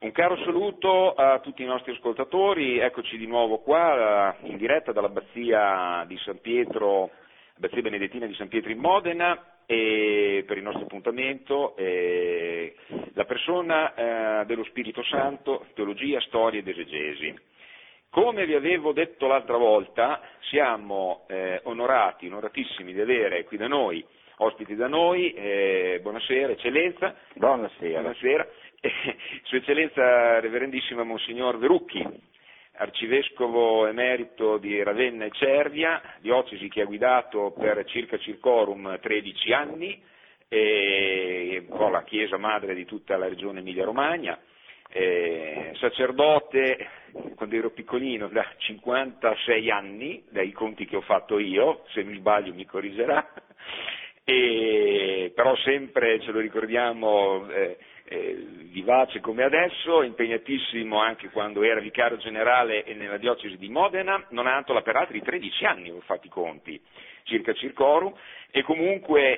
Un caro saluto a tutti i nostri ascoltatori, eccoci di nuovo qua in diretta dall'Abbazia di San Pietro, Abbazia Benedettina di San Pietro in Modena, e per il nostro appuntamento la persona dello Spirito Santo, teologia, storia ed esegesi. Come vi avevo detto l'altra volta, siamo onoratissimi di avere qui da noi, ospiti da noi, buonasera Eccellenza. Buonasera. Sua Eccellenza Reverendissima Monsignor Verucchi, Arcivescovo emerito di Ravenna e Cervia, diocesi che ha guidato per circa circorum 13 anni, un po' la chiesa madre di tutta la regione Emilia-Romagna, sacerdote quando ero piccolino da 56 anni, dai conti che ho fatto io, se mi sbaglio mi corrigerà, però sempre ce lo ricordiamo vivace come adesso, impegnatissimo anche quando era vicario generale nella diocesi di Modena, nonantola per altri 13 anni, ho fatto i conti, circa circorum, e comunque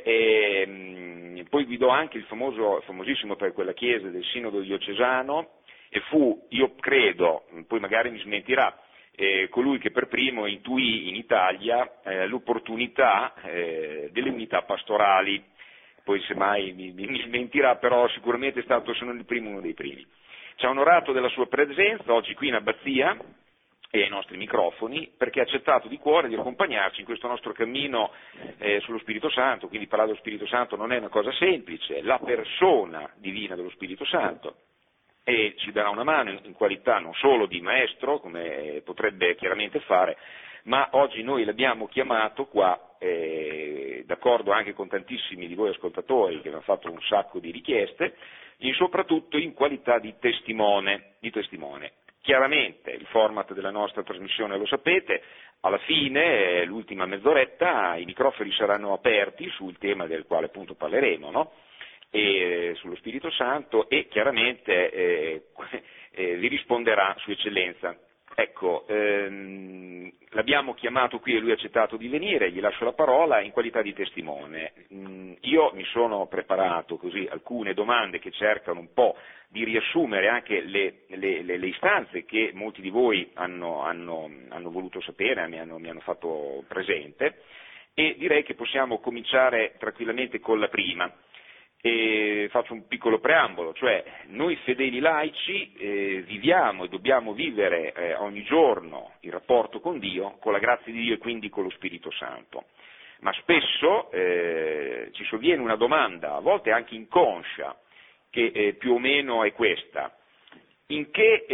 poi guidò anche il famosissimo per quella chiesa del Sinodo diocesano, e fu, io credo, poi magari mi smentirà, colui che per primo intuì in Italia l'opportunità delle unità pastorali. Poi semmai mi smentirà, però sicuramente è stato, se non il primo, uno dei primi. Ci ha onorato della sua presenza oggi qui in Abbazia e ai nostri microfoni, perché ha accettato di cuore di accompagnarci in questo nostro cammino sullo Spirito Santo. Quindi parlare dello Spirito Santo non è una cosa semplice, la persona divina dello Spirito Santo, e ci darà una mano in qualità non solo di maestro, come potrebbe chiaramente fare, ma oggi noi l'abbiamo chiamato qua, d'accordo anche con tantissimi di voi ascoltatori che hanno fatto un sacco di richieste, soprattutto in qualità di testimone. Chiaramente il format della nostra trasmissione lo sapete, alla fine, l'ultima mezz'oretta, i microfoni saranno aperti sul tema del quale appunto parleremo, no? E sullo Spirito Santo, e chiaramente vi risponderà Sua Eccellenza. Ecco, l'abbiamo chiamato qui e lui ha accettato di venire, gli lascio la parola in qualità di testimone. Io mi sono preparato così alcune domande che cercano un po' di riassumere anche le istanze che molti di voi hanno voluto sapere, mi hanno fatto presente, e direi che possiamo cominciare tranquillamente con la prima. E faccio un piccolo preambolo, cioè noi fedeli laici viviamo e dobbiamo vivere ogni giorno il rapporto con Dio, con la grazia di Dio e quindi con lo Spirito Santo, ma spesso ci sovviene una domanda, a volte anche inconscia, che più o meno è questa: in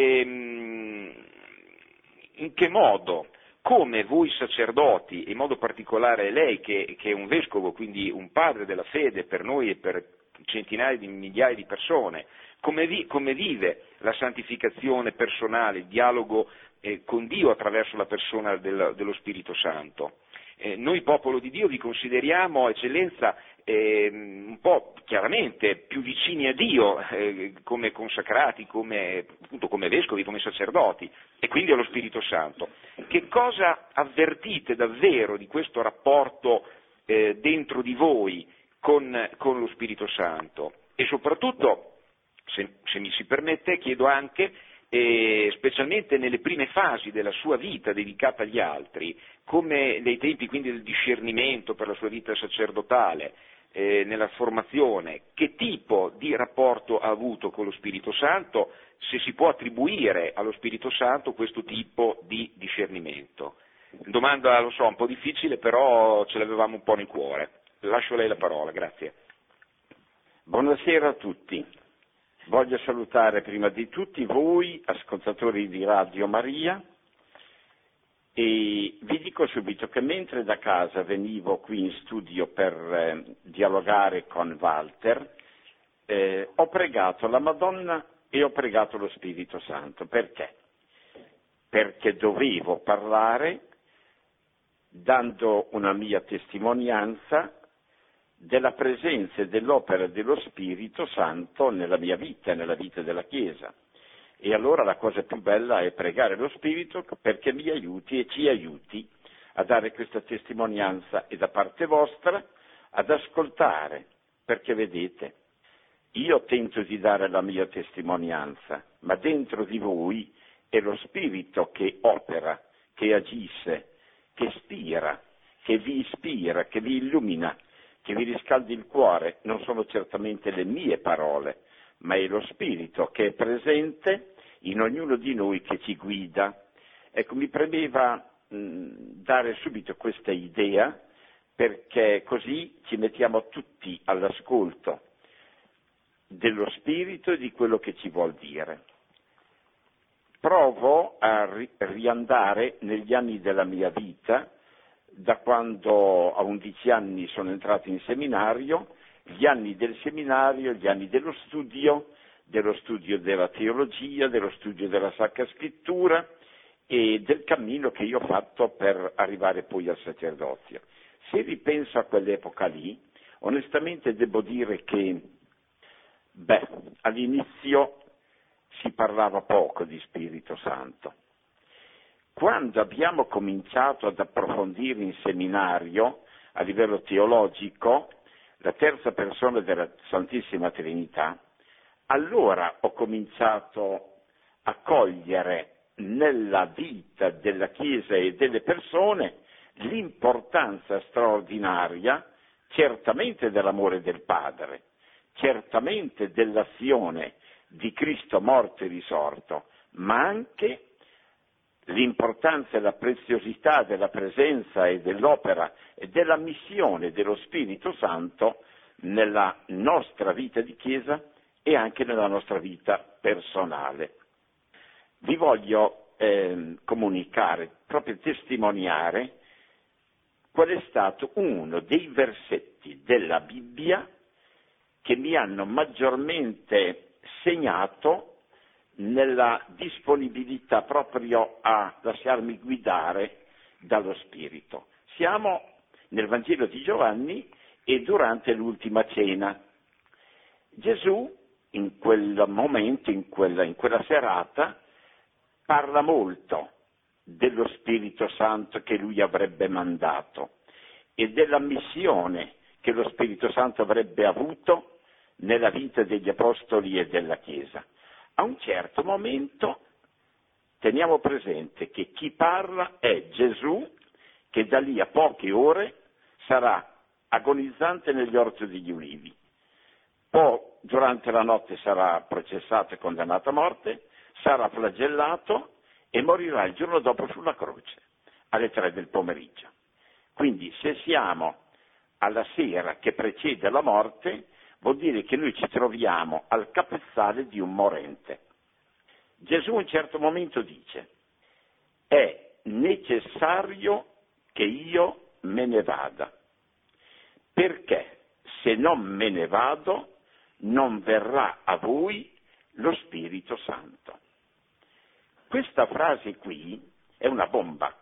che modo, come voi sacerdoti, e in modo particolare lei che è un vescovo, quindi un padre della fede per noi e per centinaia di migliaia di persone, come vive la santificazione personale, il dialogo con Dio attraverso la persona dello Spirito Santo? Noi popolo di Dio vi consideriamo, Eccellenza, un po' chiaramente più vicini a Dio come consacrati, appunto come vescovi, come sacerdoti, e quindi allo Spirito Santo. Che cosa avvertite davvero di questo rapporto dentro di voi con lo Spirito Santo? E soprattutto, se mi si permette, chiedo anche, specialmente nelle prime fasi della sua vita dedicata agli altri, come nei tempi quindi del discernimento per la sua vita sacerdotale, nella formazione, che tipo di rapporto ha avuto con lo Spirito Santo, se si può attribuire allo Spirito Santo questo tipo di discernimento. Domanda, lo so, un po' difficile, però ce l'avevamo un po' nel cuore. Lascio a lei la parola, grazie. Buonasera a tutti. Voglio salutare prima di tutti voi, ascoltatori di Radio Maria, e vi dico subito che mentre da casa venivo qui in studio per dialogare con Walter, ho pregato la Madonna e ho pregato lo Spirito Santo. Perché? Perché dovevo parlare dando una mia testimonianza della presenza e dell'opera dello Spirito Santo nella mia vita, nella vita della Chiesa. E allora la cosa più bella è pregare lo Spirito perché mi aiuti e ci aiuti a dare questa testimonianza, e da parte vostra ad ascoltare, perché vedete, Io tento di dare la mia testimonianza, ma dentro di voi è lo Spirito che opera, che agisce, che vi ispira, che vi illumina, che vi riscaldi il cuore. Non sono certamente le mie parole, ma è lo Spirito che è presente in ognuno di noi, che ci guida. Ecco, mi premeva dare subito questa idea, perché così ci mettiamo tutti all'ascolto dello Spirito e di quello che ci vuol dire. Provo a riandare negli anni della mia vita, da quando a 11 anni sono entrato in seminario, gli anni del seminario, gli anni dello studio della teologia, dello studio della Sacra Scrittura e del cammino che io ho fatto per arrivare poi al sacerdozio. Se ripenso a quell'epoca lì, onestamente devo dire che all'inizio si parlava poco di Spirito Santo. Quando abbiamo cominciato ad approfondire in seminario, a livello teologico, la terza persona della Santissima Trinità, allora ho cominciato a cogliere nella vita della Chiesa e delle persone l'importanza straordinaria, certamente dell'amore del Padre, certamente dell'azione di Cristo morto e risorto, ma anche l'importanza e la preziosità della presenza e dell'opera e della missione dello Spirito Santo nella nostra vita di Chiesa e anche nella nostra vita personale. Vi voglio comunicare, proprio testimoniare, qual è stato uno dei versetti della Bibbia che mi hanno maggiormente segnato nella disponibilità proprio a lasciarmi guidare dallo Spirito. Siamo nel Vangelo di Giovanni e durante l'ultima cena. Gesù in quel momento, in quella serata, parla molto dello Spirito Santo che lui avrebbe mandato e della missione che lo Spirito Santo avrebbe avuto nella vita degli Apostoli e della Chiesa. A un certo momento teniamo presente che chi parla è Gesù, che da lì a poche ore sarà agonizzante negli orti degli ulivi. Poi durante la notte sarà processato e condannato a morte, sarà flagellato e morirà il giorno dopo sulla croce, alle 3 del pomeriggio. Quindi se siamo alla sera che precede la morte, vuol dire che noi ci troviamo al capezzale di un morente. Gesù a un certo momento dice: è necessario che io me ne vada, perché se non me ne vado non verrà a voi lo Spirito Santo. Questa frase qui è una bomba,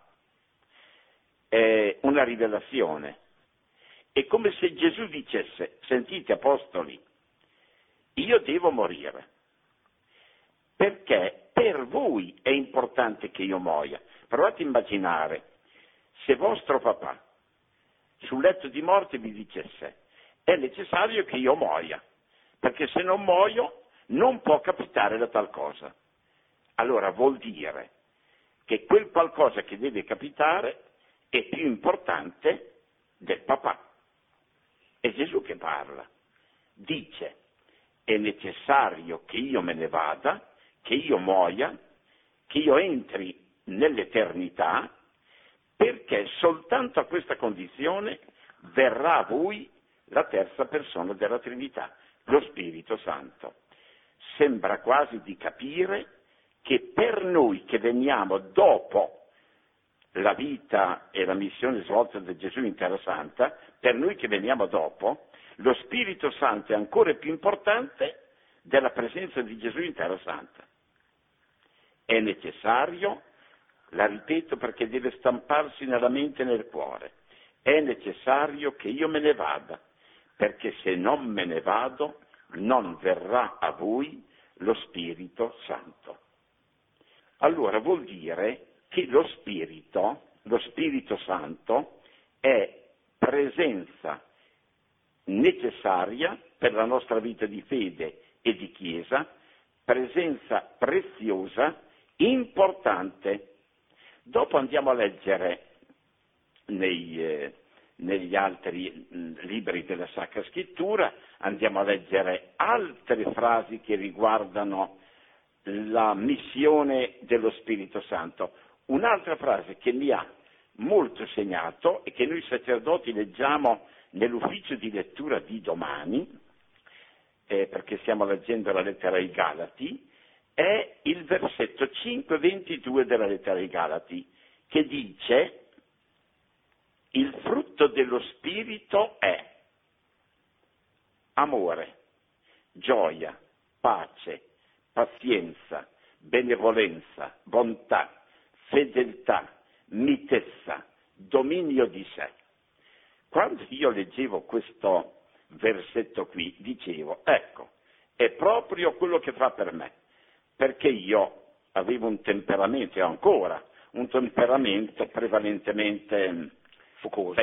è una rivelazione. È come se Gesù dicesse: sentite apostoli, io devo morire, perché per voi è importante che io muoia. Provate a immaginare se vostro papà sul letto di morte vi dicesse: è necessario che io muoia, perché se non muoio non può capitare la tal cosa. Allora vuol dire che quel qualcosa che deve capitare è più importante del papà. È Gesù che parla, dice: è necessario che io me ne vada, che io muoia, che io entri nell'eternità, perché soltanto a questa condizione verrà a voi la terza persona della Trinità, lo Spirito Santo. Sembra quasi di capire che per noi che veniamo dopo la vita e la missione svolta da Gesù in Terra Santa, per noi che veniamo dopo, lo Spirito Santo è ancora più importante della presenza di Gesù in Terra Santa. È necessario, la ripeto perché deve stamparsi nella mente e nel cuore, è necessario che io me ne vada, perché se non me ne vado non verrà a voi lo Spirito Santo. Allora vuol dire che lo Spirito Santo è presenza necessaria per la nostra vita di fede e di Chiesa, presenza preziosa, importante. Dopo andiamo a leggere negli altri libri della Sacra Scrittura, andiamo a leggere altre frasi che riguardano la missione dello Spirito Santo. Un'altra frase che mi ha molto segnato e che noi sacerdoti leggiamo nell'ufficio di lettura di domani, perché stiamo leggendo la lettera ai Galati, è il versetto 5:22 della lettera ai Galati, che dice: il frutto dello Spirito è amore, gioia, pace, pazienza, benevolenza, bontà, fedeltà, mitezza, dominio di sé. Quando io leggevo questo versetto qui, dicevo, ecco, è proprio quello che fa per me, perché io avevo un temperamento, e ancora, un temperamento prevalentemente focoso,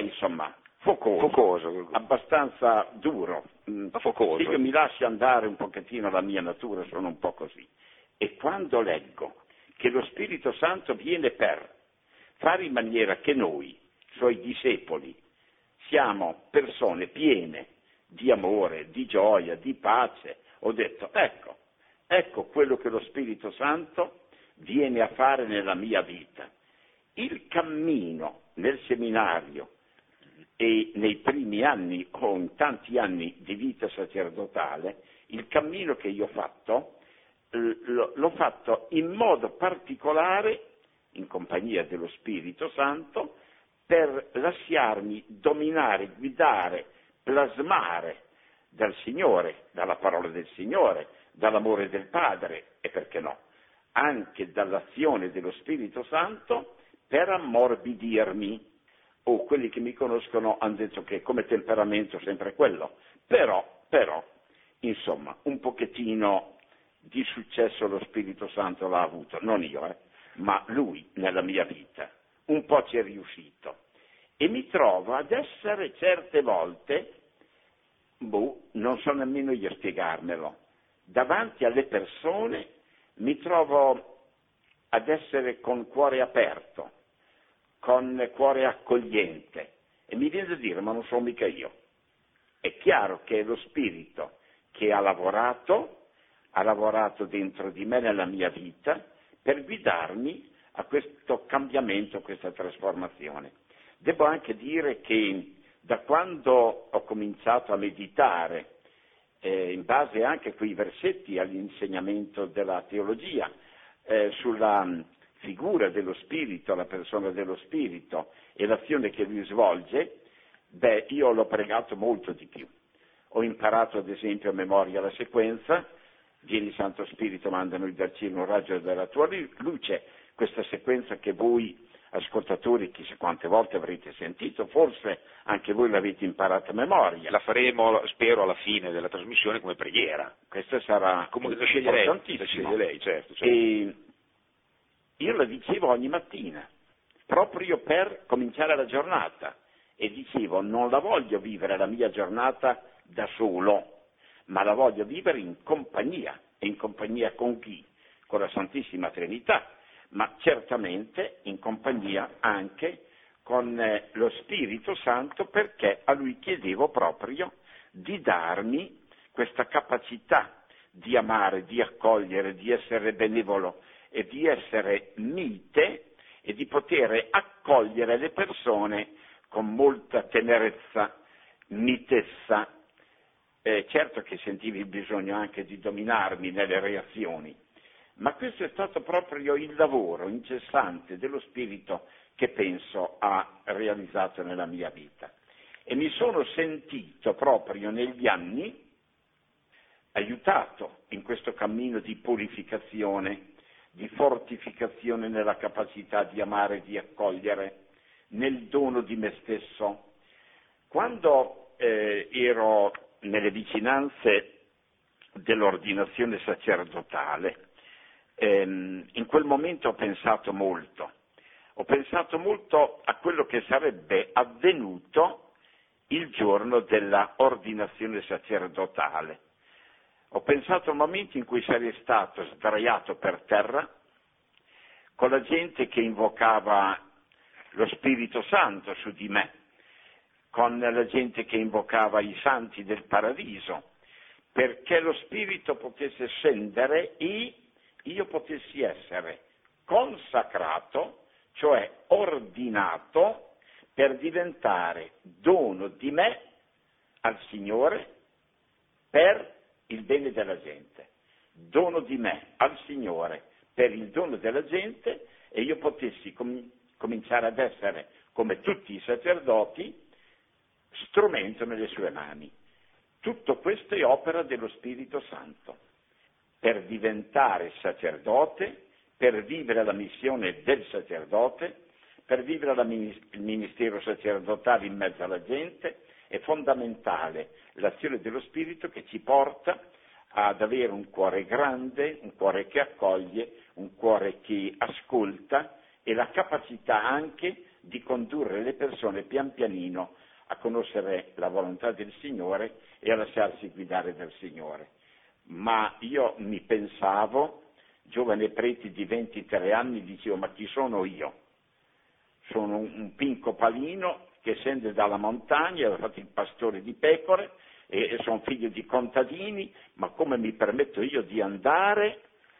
focoso, abbastanza duro. Focoso. Se io mi lascio andare un pochettino la mia natura, sono un po' così. E quando leggo che lo Spirito Santo viene per fare in maniera che noi, suoi discepoli, siamo persone piene di amore, di gioia, di pace, ho detto, ecco quello che lo Spirito Santo viene a fare nella mia vita. Il cammino nel seminario e nei primi anni o in tanti anni di vita sacerdotale, il cammino che io ho fatto, l'ho fatto in modo particolare, in compagnia dello Spirito Santo, per lasciarmi dominare, guidare, plasmare dal Signore, dalla parola del Signore, dall'amore del Padre e perché no, anche dall'azione dello Spirito Santo per ammorbidirmi. Quelli che mi conoscono hanno detto che come temperamento sempre quello, però, insomma, un pochettino di successo lo Spirito Santo l'ha avuto, non io, ma lui nella mia vita, un po' ci è riuscito. E mi trovo ad essere certe volte, non so nemmeno io spiegarmelo, davanti alle persone mi trovo ad essere con cuore aperto, con cuore accogliente, e mi viene da dire, ma non sono mica io. È chiaro che è lo Spirito che ha lavorato dentro di me nella mia vita per guidarmi a questo cambiamento, a questa trasformazione. Devo anche dire che da quando ho cominciato a meditare, in base anche a quei versetti all'insegnamento della teologia, sulla figura dello Spirito, la persona dello Spirito e l'azione che lui svolge, io l'ho pregato molto di più. Ho imparato ad esempio a memoria la sequenza, vieni Santo Spirito, mandami dal cielo un raggio della tua luce, questa sequenza che voi ascoltatori chissà quante volte avrete sentito, forse anche voi l'avete imparata a memoria. La faremo, spero, alla fine della trasmissione come preghiera. Questa sarà comunque da sceglie lei, certo. E io la dicevo ogni mattina, proprio per cominciare la giornata, e dicevo non la voglio vivere la mia giornata da solo, ma la voglio vivere in compagnia. E in compagnia con chi? Con la Santissima Trinità, ma certamente in compagnia anche con lo Spirito Santo, perché a Lui chiedevo proprio di darmi questa capacità di amare, di accogliere, di essere benevolo e di essere mite e di poter accogliere le persone con molta tenerezza, mitezza. Certo che sentivi il bisogno anche di dominarmi nelle reazioni, ma questo è stato proprio il lavoro incessante dello Spirito che penso ha realizzato nella mia vita. E mi sono sentito proprio negli anni aiutato in questo cammino di purificazione, di fortificazione nella capacità di amare e di accogliere, nel dono di me stesso. Quando ero nelle vicinanze dell'ordinazione sacerdotale, in quel momento ho pensato molto a quello che sarebbe avvenuto il giorno della ordinazione sacerdotale. Ho pensato a momenti in cui sarei stato sdraiato per terra, con la gente che invocava lo Spirito Santo su di me, con la gente che invocava i santi del paradiso, perché lo Spirito potesse scendere e io potessi essere consacrato, cioè ordinato, per diventare dono di me al Signore per il bene della gente. Dono di me al Signore per il dono della gente, e io potessi cominciare ad essere, come tutti i sacerdoti, strumento nelle sue mani. Tutto questo è opera dello Spirito Santo. Per diventare sacerdote, per vivere la missione del sacerdote, per vivere il ministero sacerdotale in mezzo alla gente, è fondamentale l'azione dello Spirito che ci porta ad avere un cuore grande, un cuore che accoglie, un cuore che ascolta e la capacità anche di condurre le persone pian pianino a conoscere la volontà del Signore e a lasciarsi guidare dal Signore. Ma io mi pensavo, giovane prete di 23 anni, dicevo: ma chi sono io? Sono un pinco palino che scende dalla montagna, ho fatto il pastore di pecore e sono figlio di contadini, ma come mi permetto io di andare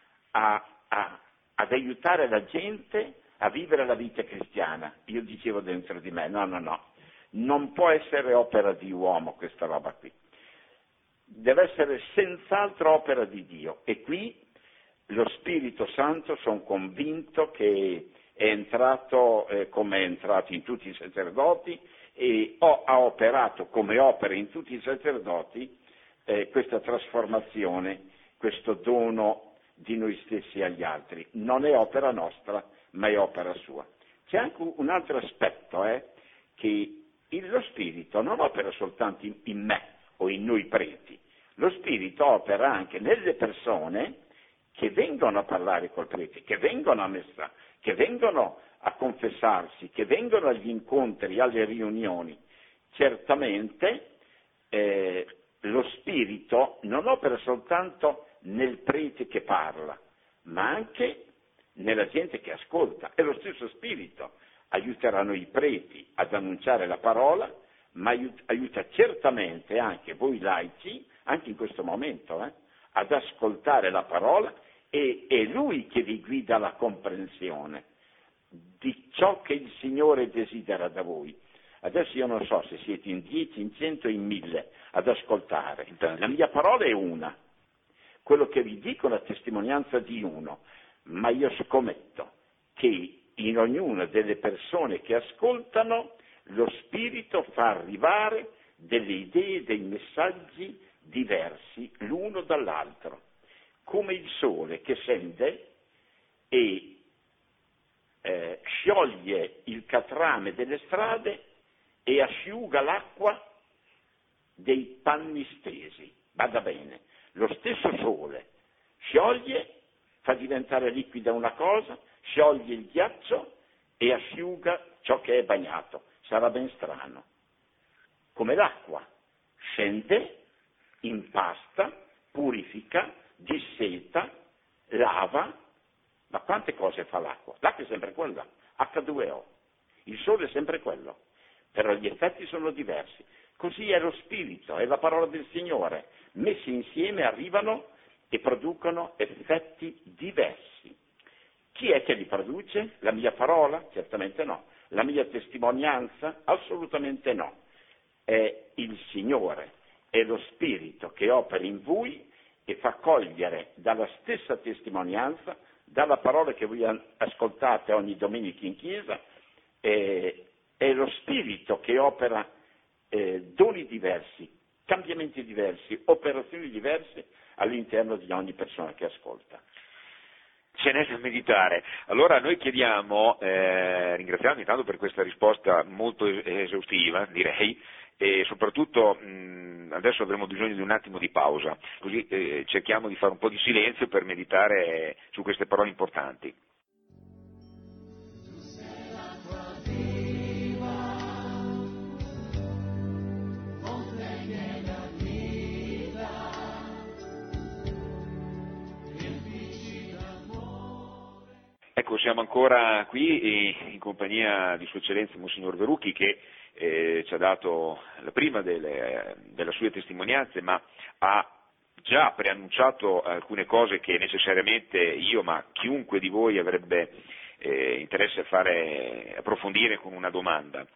ad aiutare la gente a vivere la vita cristiana? Io dicevo dentro di me: no, non può essere opera di uomo questa roba qui, deve essere senz'altro opera di Dio. E qui lo Spirito Santo, sono convinto che è entrato come è entrato in tutti i sacerdoti e ha operato come opera in tutti i sacerdoti questa trasformazione, questo dono di noi stessi agli altri. Non è opera nostra, ma è opera sua. C'è anche un altro aspetto, che lo Spirito non opera soltanto in me o in noi preti, lo Spirito opera anche nelle persone che vengono a parlare col prete, che vengono a messa, che vengono a confessarsi, che vengono agli incontri, alle riunioni. Certamente lo Spirito non opera soltanto nel prete che parla, ma anche nella gente che ascolta. E lo stesso Spirito aiuterà noi preti ad annunciare la parola, ma aiuta certamente anche voi laici, anche in questo momento, ad ascoltare la parola, e è Lui che vi guida alla comprensione di ciò che il Signore desidera da voi. Adesso io non so se siete in 10, in 100, in 1000 ad ascoltare. La mia parola è una, quello che vi dico è la testimonianza di uno, ma io scommetto che in ognuna delle persone che ascoltano lo Spirito fa arrivare delle idee, dei messaggi diversi l'uno dall'altro, come il sole che scende e scioglie il catrame delle strade e asciuga l'acqua dei panni stesi. Bada bene, lo stesso sole scioglie, fa diventare liquida una cosa, scioglie il ghiaccio e asciuga ciò che è bagnato. Sarà ben strano. Come l'acqua scende, impasta, purifica, disseta, lava. Ma quante cose fa l'acqua? L'acqua è sempre quella, H2O. Il sole è sempre quello, però gli effetti sono diversi. Così è lo Spirito, è la parola del Signore. Messi insieme arrivano e producono effetti diversi. Chi è che li produce? La mia parola? Certamente no. La mia testimonianza? Assolutamente no. È il Signore, è lo Spirito che opera in voi e fa cogliere dalla stessa testimonianza, dalla parola che voi ascoltate ogni domenica in chiesa, è lo Spirito che opera doni diversi, cambiamenti diversi, operazioni diverse all'interno di ogni persona che ascolta. Ce n'è da meditare. Allora noi chiediamo, ringraziando intanto per questa risposta molto esaustiva, direi, e soprattutto adesso avremo bisogno di un attimo di pausa, così cerchiamo di fare un po' di silenzio per meditare su queste parole importanti. ecco, siamo ancora qui in compagnia di Sua Eccellenza Monsignor Verrucchi, che ci ha dato la prima delle sue testimonianze, ma ha già preannunciato alcune cose che necessariamente io, ma chiunque di voi avrebbe interesse a fare approfondire con una domanda.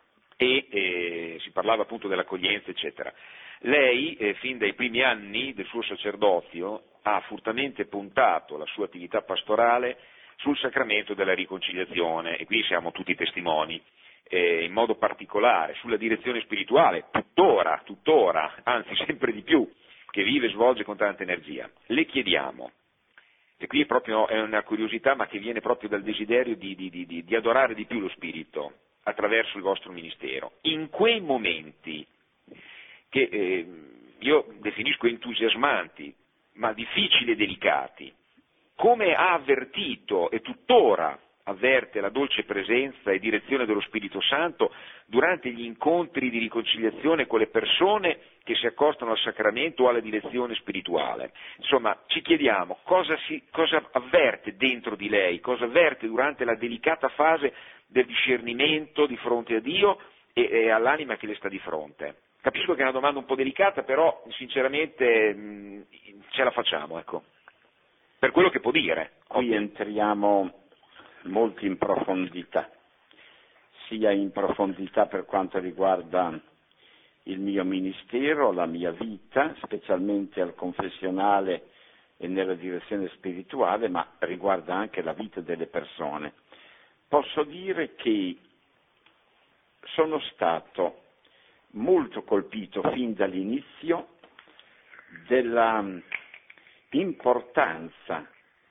E si parlava appunto dell'accoglienza, eccetera. Lei, fin dai primi anni del suo sacerdozio, ha furtamente puntato la sua attività pastorale sul sacramento della riconciliazione, e qui siamo tutti testimoni, in modo particolare sulla direzione spirituale, tuttora, anzi sempre di più, che vive e svolge con tanta energia. Le chiediamo, e qui proprio è una curiosità, ma che viene proprio dal desiderio di adorare di più lo Spirito attraverso il vostro ministero, in quei momenti che io definisco entusiasmanti, ma difficili e delicati, come ha avvertito e tuttora avverte la dolce presenza e direzione dello Spirito Santo durante gli incontri di riconciliazione con le persone che si accostano al sacramento o alla direzione spirituale. Insomma, ci chiediamo cosa avverte dentro di lei, cosa avverte durante la delicata fase del discernimento di fronte a Dio e all'anima che le sta di fronte. Capisco che è una domanda un po' delicata, però sinceramente ce la facciamo, ecco, per quello che può dire. Qui entriamo molto in profondità, sia in profondità per quanto riguarda il mio ministero, la mia vita, specialmente al confessionale e nella direzione spirituale, ma riguarda anche la vita delle persone. Posso dire che sono stato molto colpito fin dall'inizio della importanza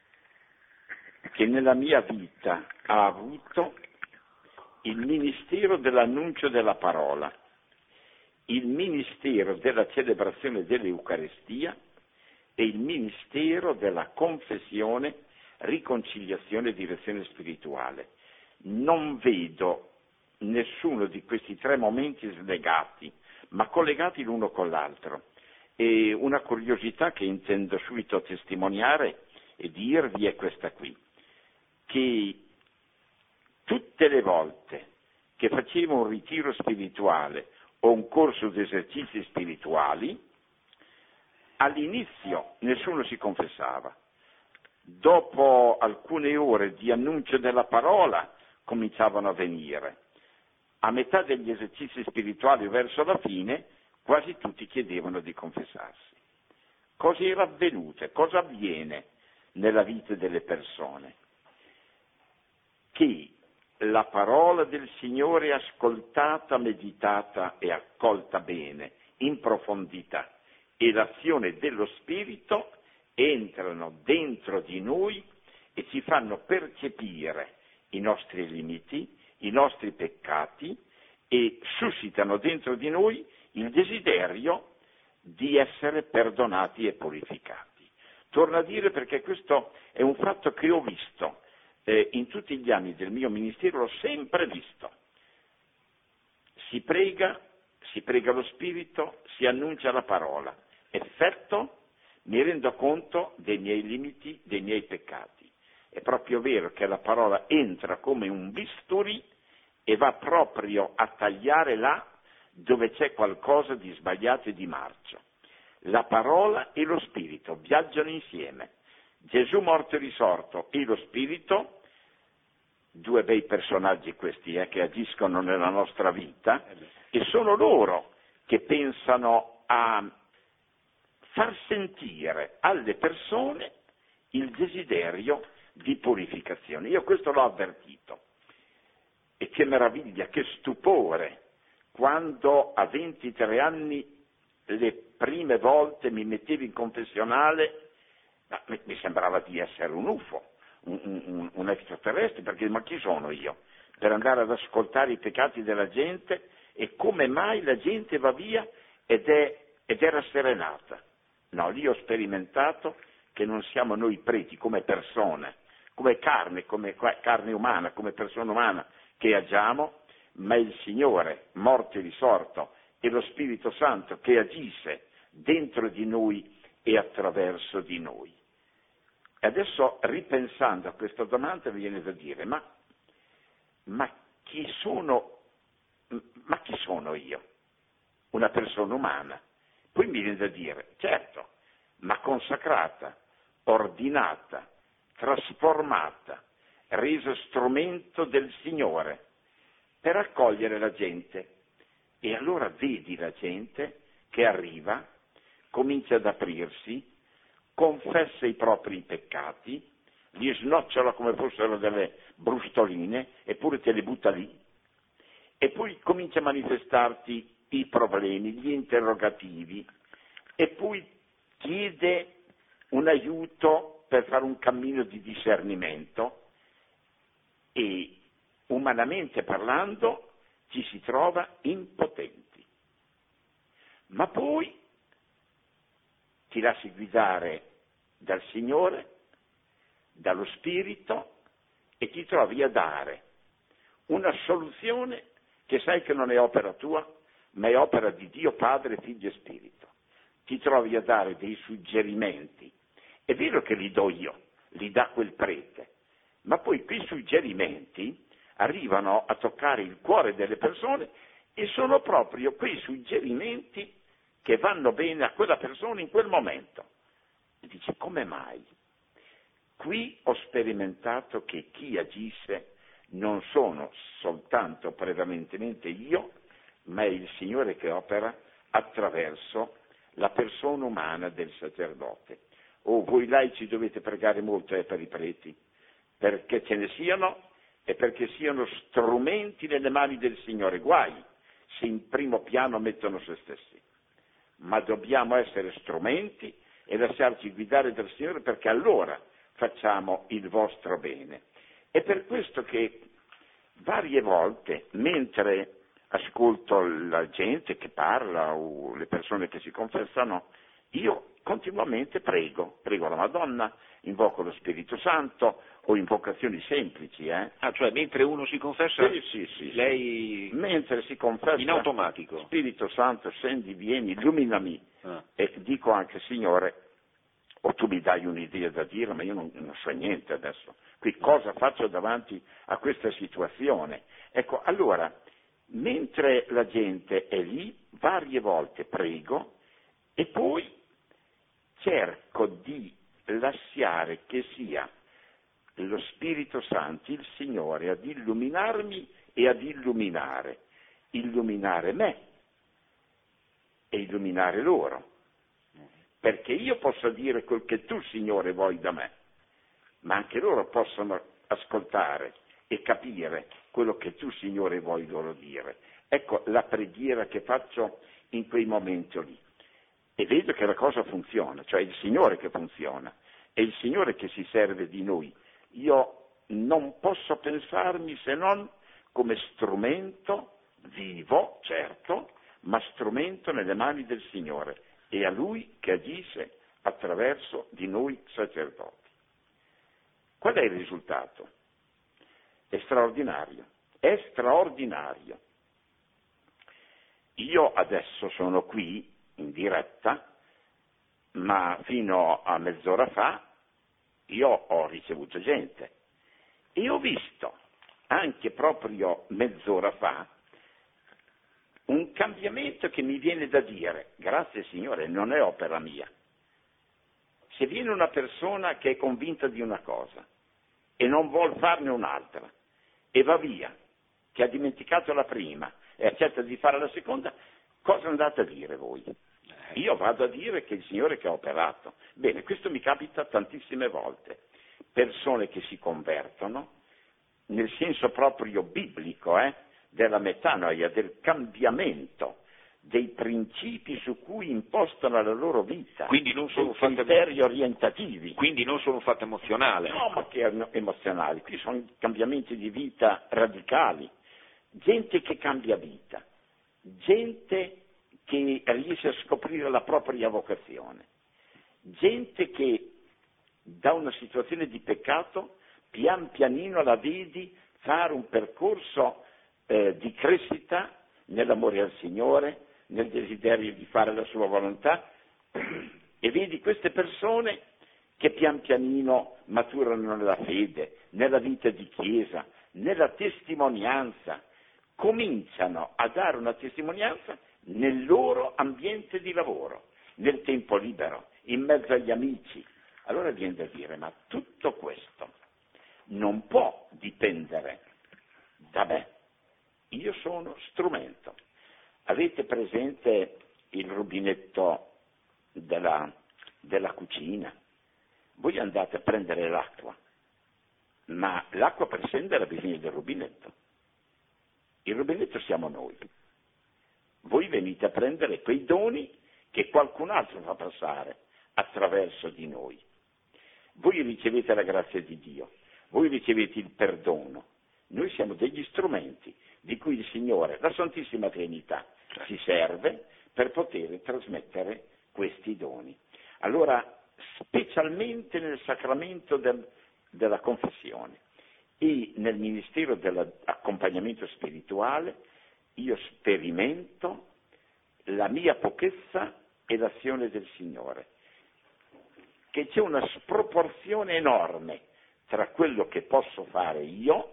che nella mia vita ha avuto il ministero dell'annuncio della parola, il ministero della celebrazione dell'Eucaristia e il ministero della confessione, riconciliazione e direzione spirituale. Non vedo nessuno di questi tre momenti slegati, ma collegati l'uno con l'altro. E una curiosità che intendo subito testimoniare e dirvi è questa qui, che tutte le volte che facevo un ritiro spirituale o un corso di esercizi spirituali, all'inizio nessuno si confessava. Dopo alcune ore di annuncio della parola cominciavano a venire. A metà degli esercizi spirituali verso la fine quasi tutti chiedevano di confessarsi. Cosa era avvenuto? Cosa avviene nella vita delle persone? Che la parola del Signore è ascoltata, meditata e accolta bene, in profondità, e l'azione dello Spirito entrano dentro di noi e ci fanno percepire i nostri limiti, i nostri peccati, e suscitano dentro di noi il desiderio di essere perdonati e purificati. Torno a dire, perché questo è un fatto che ho visto in tutti gli anni del mio ministero, l'ho sempre visto. Si prega lo Spirito, si annuncia la parola. Effetto, mi rendo conto dei miei limiti, dei miei peccati. È proprio vero che la parola entra come un bisturi e va proprio a tagliare là dove c'è qualcosa di sbagliato e di marcio. La parola e lo Spirito viaggiano insieme. Gesù morto e risorto e lo Spirito, due bei personaggi questi che agiscono nella nostra vita, e sono loro che pensano a far sentire alle persone il desiderio di purificazione. Io questo l'ho avvertito. E che meraviglia, che stupore, quando a 23 anni le prime volte mi mettevo in confessionale, mi sembrava di essere un UFO, un extraterrestre, perché ma chi sono io? Per andare ad ascoltare i peccati della gente, e come mai la gente va via ed è rasserenata. No, lì ho sperimentato che non siamo noi preti come persone, come carne umana, come persona umana che agiamo, ma il Signore morto e risorto e lo Spirito Santo che agisce dentro di noi e attraverso di noi. E adesso, ripensando a questa domanda, mi viene da dire, ma chi sono io? Una persona umana. Poi mi viene da dire, certo, ma consacrata, ordinata, trasformata, resa strumento del Signore per accogliere la gente. E allora vedi la gente che arriva, comincia ad aprirsi, confessa i propri peccati, li snocciola come fossero delle brustoline, eppure te le butta lì, e poi comincia a manifestarti i problemi, gli interrogativi, e poi chiede un aiuto per fare un cammino di discernimento, e umanamente parlando ci si trova impotenti. Ma poi ti lasci guidare dal Signore, dallo Spirito, e ti trovi a dare una soluzione che sai che non è opera tua, ma è opera di Dio Padre, Figlio e Spirito. Ti trovi a dare dei suggerimenti. È vero che li do io, li dà quel prete, ma poi quei suggerimenti arrivano a toccare il cuore delle persone e sono proprio quei suggerimenti che vanno bene a quella persona in quel momento. E dice, come mai? Qui ho sperimentato che chi agisce non sono soltanto prevalentemente io, ma è il Signore che opera attraverso la persona umana del sacerdote. Voi laici dovete pregare molto per i preti, perché ce ne siano e perché siano strumenti nelle mani del Signore. Guai se in primo piano mettono se stessi, ma dobbiamo essere strumenti e lasciarci guidare dal Signore, perché allora facciamo il vostro bene. È per questo che varie volte, mentre ascolto la gente che parla o le persone che si confessano, io continuamente prego la Madonna, invoco lo Spirito Santo o invocazioni semplici. Cioè mentre uno si confessa, sì. lei mentre si confessa, in automatico. Spirito Santo, scendi, vieni, illuminami. E dico anche, Signore, o tu mi dai un'idea da dire, ma io non so niente adesso. Qui cosa faccio davanti a questa situazione? Ecco, allora, mentre la gente è lì, varie volte prego e poi cerco di lasciare che sia lo Spirito Santo, il Signore, ad illuminarmi e ad illuminare me e illuminare loro. Perché io posso dire quel che tu, Signore, vuoi da me, ma anche loro possono ascoltare e capire quello che tu, Signore, vuoi loro dire. Ecco la preghiera che faccio in quei momenti lì. E vedo che la cosa funziona, cioè è il Signore che funziona, è il Signore che si serve di noi. Io non posso pensarmi se non come strumento vivo, certo, ma strumento nelle mani del Signore. È a Lui che agisce attraverso di noi sacerdoti. Qual è il risultato? È straordinario, è straordinario. Io adesso sono qui in diretta, ma fino a mezz'ora fa io ho ricevuto gente e ho visto anche proprio mezz'ora fa un cambiamento che mi viene da dire, grazie Signore, non è opera mia. Se viene una persona che è convinta di una cosa e non vuol farne un'altra e va via, che ha dimenticato la prima e accetta di fare la seconda, cosa andate a dire voi? Io vado a dire che è il Signore che ha operato. Bene, questo mi capita tantissime volte. Persone che si convertono, nel senso proprio biblico, della metanoia, del cambiamento, dei principi su cui impostano la loro vita, quindi non sono criteri orientativi. Quindi non sono un fatto emozionale. No, ma che emozionali, qui sono cambiamenti di vita radicali, gente che cambia vita, gente che riesce a scoprire la propria vocazione, gente che da una situazione di peccato pian pianino la vedi fare un percorso di crescita nell'amore al Signore, nel desiderio di fare la sua volontà, e vedi queste persone che pian pianino maturano nella fede, nella vita di chiesa, nella testimonianza, cominciano a dare una testimonianza nel loro ambiente di lavoro, nel tempo libero, in mezzo agli amici. Allora viene da dire, ma tutto questo non può dipendere da me. Io sono strumento. Avete presente il rubinetto della cucina? Voi andate a prendere l'acqua, ma l'acqua per scendere ha bisogno del rubinetto. Il rubinetto siamo noi. Voi venite a prendere quei doni che qualcun altro fa passare attraverso di noi. Voi ricevete la grazia di Dio, voi ricevete il perdono. Noi siamo degli strumenti di cui il Signore, la Santissima Trinità, si serve per poter trasmettere questi doni. Allora, specialmente nel sacramento della confessione e nel ministero dell'accompagnamento spirituale, io sperimento la mia pochezza e l'azione del Signore, che c'è una sproporzione enorme tra quello che posso fare io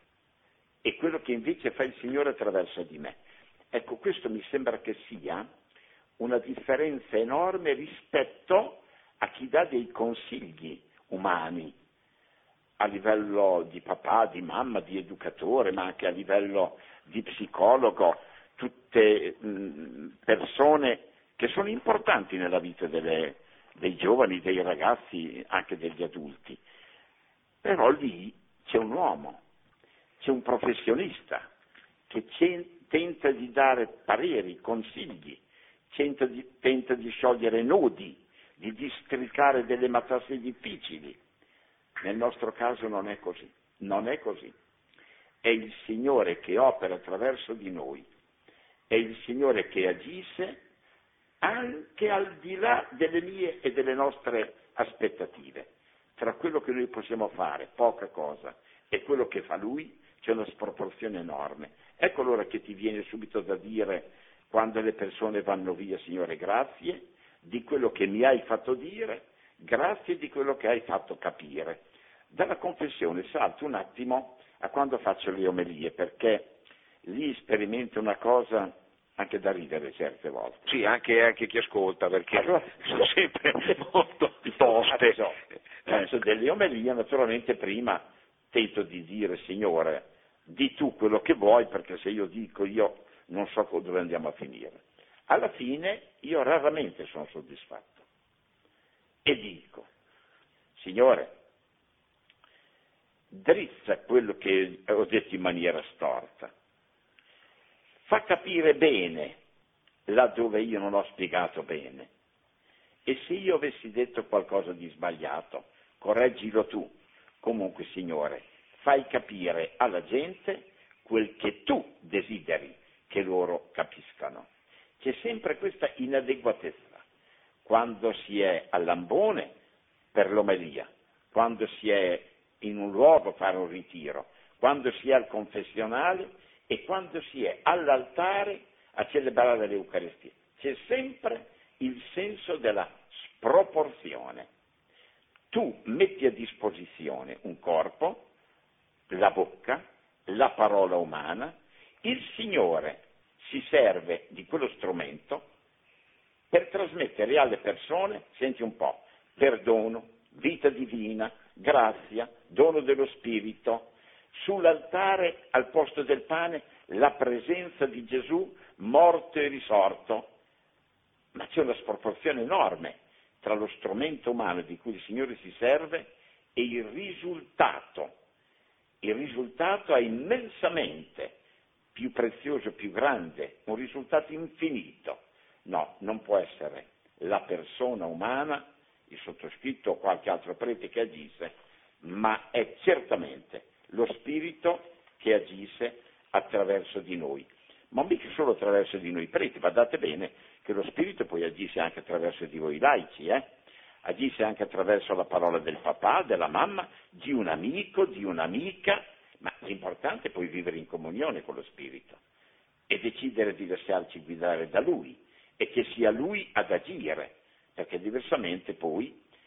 e quello che invece fa il Signore attraverso di me. Ecco, questo mi sembra che sia una differenza enorme rispetto a chi dà dei consigli umani, a livello di papà, di mamma, di educatore, ma anche a livello di psicologo, tutte persone che sono importanti nella vita dei giovani, dei ragazzi, anche degli adulti. Però lì c'è un uomo, c'è un professionista che tenta di dare pareri, consigli, tenta di sciogliere nodi, di districare delle matasse difficili. Nel nostro caso non è così, non è così. È il Signore che opera attraverso di noi, è il Signore che agisce anche al di là delle mie e delle nostre aspettative. Tra quello che noi possiamo fare, poca cosa, e quello che fa Lui, c'è una sproporzione enorme. Ecco allora che ti viene subito da dire, quando le persone vanno via, Signore, grazie di quello che mi hai fatto dire, grazie di quello che hai fatto capire. Dalla confessione salto un attimo a quando faccio le omelie, perché lì sperimento una cosa anche da ridere certe volte. Sì, anche chi ascolta, perché allora, sono sempre molto toste. Faccio delle omelie, naturalmente prima tento di dire, Signore, di tu quello che vuoi, perché se io dico io non so dove andiamo a finire. Alla fine io raramente sono soddisfatto e dico, Signore, drizza quello che ho detto in maniera storta, fa capire bene laddove io non ho spiegato bene, e se io avessi detto qualcosa di sbagliato, correggilo tu. Comunque, Signore, fai capire alla gente quel che tu desideri che loro capiscano. C'è sempre questa inadeguatezza quando si è all'ambone per l'omelia, quando si è in un luogo a fare un ritiro, quando si è al confessionale e quando si è all'altare a celebrare l'Eucaristia. C'è sempre il senso della sproporzione. Tu metti a disposizione un corpo, la bocca, la parola umana, il Signore si serve di quello strumento per trasmettere alle persone, senti un po', perdono, vita divina, grazia, dono dello Spirito, sull'altare al posto del pane la presenza di Gesù morto e risorto. Ma c'è una sproporzione enorme tra lo strumento umano di cui il Signore si serve e il risultato. Il risultato è immensamente più prezioso, più grande, un risultato infinito. No, non può essere la persona umana, il sottoscritto o qualche altro prete che agisse, ma è certamente lo Spirito che agisce attraverso di noi. Ma mica solo attraverso di noi preti, badate bene che lo Spirito poi agisce anche attraverso di voi laici, agisce anche attraverso la parola del papà, della mamma, di un amico, di un'amica, ma l'importante è poi vivere in comunione con lo Spirito e decidere di lasciarci guidare da Lui e che sia Lui ad agire, perché diversamente poi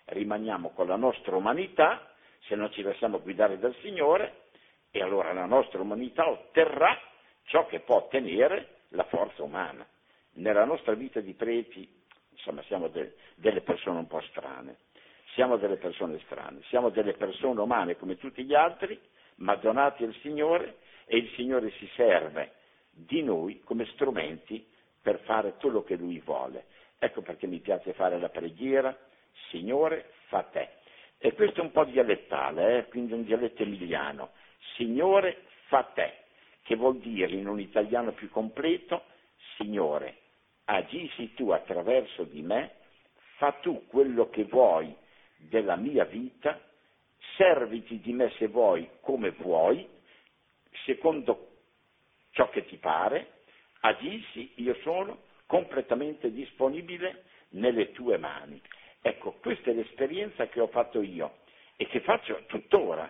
rimaniamo con la nostra umanità, se non ci lasciamo guidare dal Signore, e allora la nostra umanità otterrà ciò che può ottenere la forza umana. Nella nostra vita di preti, insomma, siamo delle persone un po' strane, siamo delle persone strane, siamo delle persone umane come tutti gli altri, ma donati al Signore, e il Signore si serve di noi come strumenti per fare quello che Lui vuole. Ecco perché mi piace fare la preghiera, Signore, fa te. E questo è un po' dialettale, quindi un dialetto emiliano. Signore, fa te, che vuol dire in un italiano più completo, Signore, agisci tu attraverso di me, fa tu quello che vuoi della mia vita, serviti di me se vuoi come vuoi, secondo ciò che ti pare, agisci, io sono completamente disponibile nelle tue mani. Ecco, questa è l'esperienza che ho fatto io e che faccio tuttora.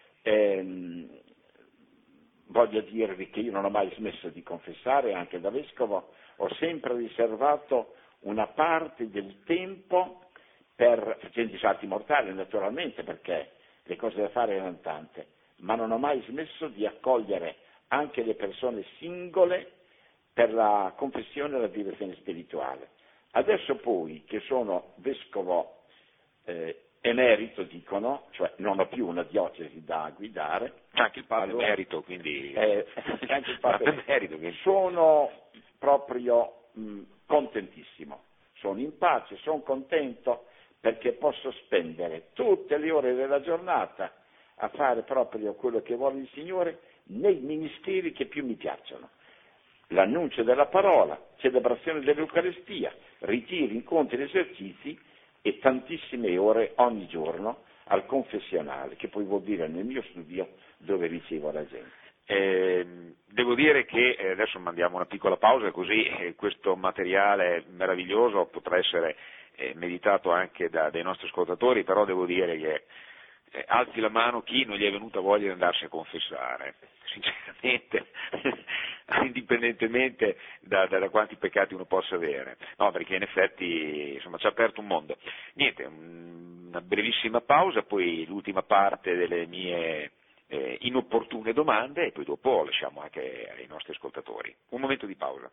Voglio dirvi che io non ho mai smesso di confessare, anche da vescovo ho sempre riservato una parte del tempo facendo i salti mortali naturalmente, perché le cose da fare erano tante, ma non ho mai smesso di accogliere anche le persone singole per la confessione e la direzione spirituale. Adesso poi che sono vescovo emerito, dicono, cioè non ho più una diocesi da guidare. Anche il Papa emerito, quindi... anche il Papa emerito, quindi sono proprio contentissimo, sono in pace, sono contento perché posso spendere tutte le ore della giornata a fare proprio quello che vuole il Signore nei ministeri che più mi piacciono. L'annuncio della parola, celebrazione dell'Eucaristia, ritiri, incontri, esercizi e tantissime ore ogni giorno al confessionale, che poi vuol dire nel mio studio dove ricevo la gente. Devo dire che adesso mandiamo una piccola pausa, così questo materiale meraviglioso potrà essere meditato anche dai nostri ascoltatori, però devo dire che alzi la mano chi non gli è venuta voglia di andarsi a confessare, sinceramente, indipendentemente da quanti peccati uno possa avere, no, perché in effetti insomma ci ha aperto un mondo. Niente, una brevissima pausa, poi l'ultima parte delle mie inopportune domande e poi dopo lasciamo anche ai nostri ascoltatori. Un momento di pausa.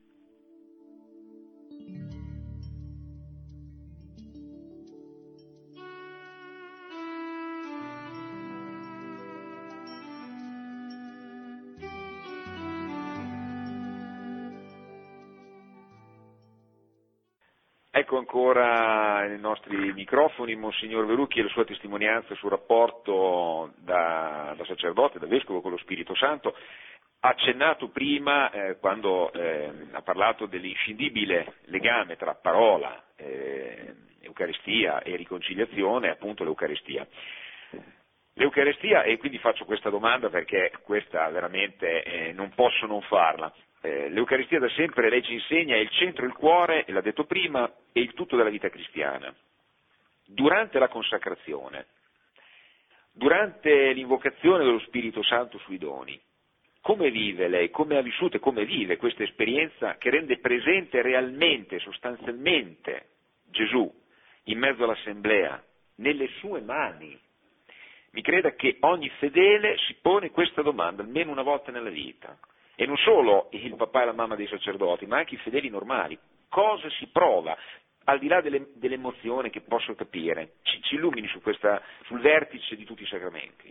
Ecco ancora i nostri microfoni, Monsignor Verrucchi e la sua testimonianza sul rapporto da sacerdote, da vescovo con lo Spirito Santo. Ha accennato prima, quando ha parlato dell'inscindibile legame tra parola, Eucaristia e riconciliazione, appunto l'Eucaristia. L'Eucaristia, e quindi faccio questa domanda perché questa veramente non posso non farla. L'Eucaristia da sempre, lei ci insegna, è il centro, il cuore, l'ha detto prima, è il tutto della vita cristiana. Durante la consacrazione, durante l'invocazione dello Spirito Santo sui doni, come vive lei, come ha vissuto e come vive questa esperienza che rende presente realmente, sostanzialmente, Gesù in mezzo all'assemblea, nelle sue mani? Mi creda che ogni fedele si pone questa domanda almeno una volta nella vita. E non solo il papà e la mamma dei sacerdoti, ma anche i fedeli normali. Cosa si prova, al di là dell'emozione che posso capire? Ci illumini sul vertice di tutti i sacramenti.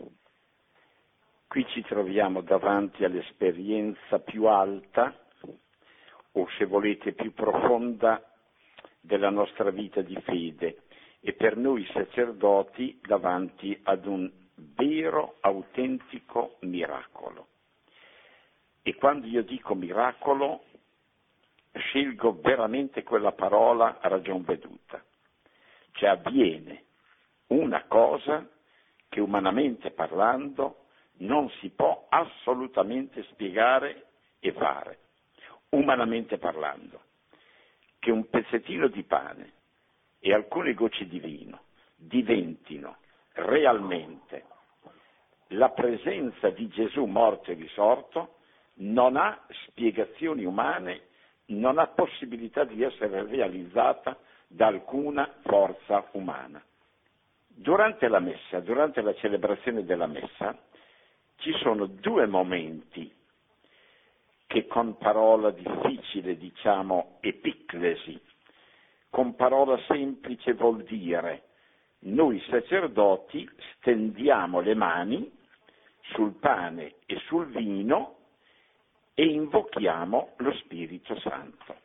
Qui ci troviamo davanti all'esperienza più alta, o se volete più profonda, della nostra vita di fede, e per noi sacerdoti davanti ad un vero, autentico miracolo. E quando io dico miracolo, scelgo veramente quella parola a ragion veduta. Cioè avviene una cosa che umanamente parlando non si può assolutamente spiegare e fare. Umanamente parlando, che un pezzettino di pane e alcune gocce di vino diventino realmente la presenza di Gesù morto e risorto, non ha spiegazioni umane, non ha possibilità di essere realizzata da alcuna forza umana. Durante la messa, durante la celebrazione della messa, ci sono due momenti che con parola difficile diciamo epiclesi, con parola semplice vuol dire noi sacerdoti stendiamo le mani sul pane e sul vino e invochiamo lo Spirito Santo.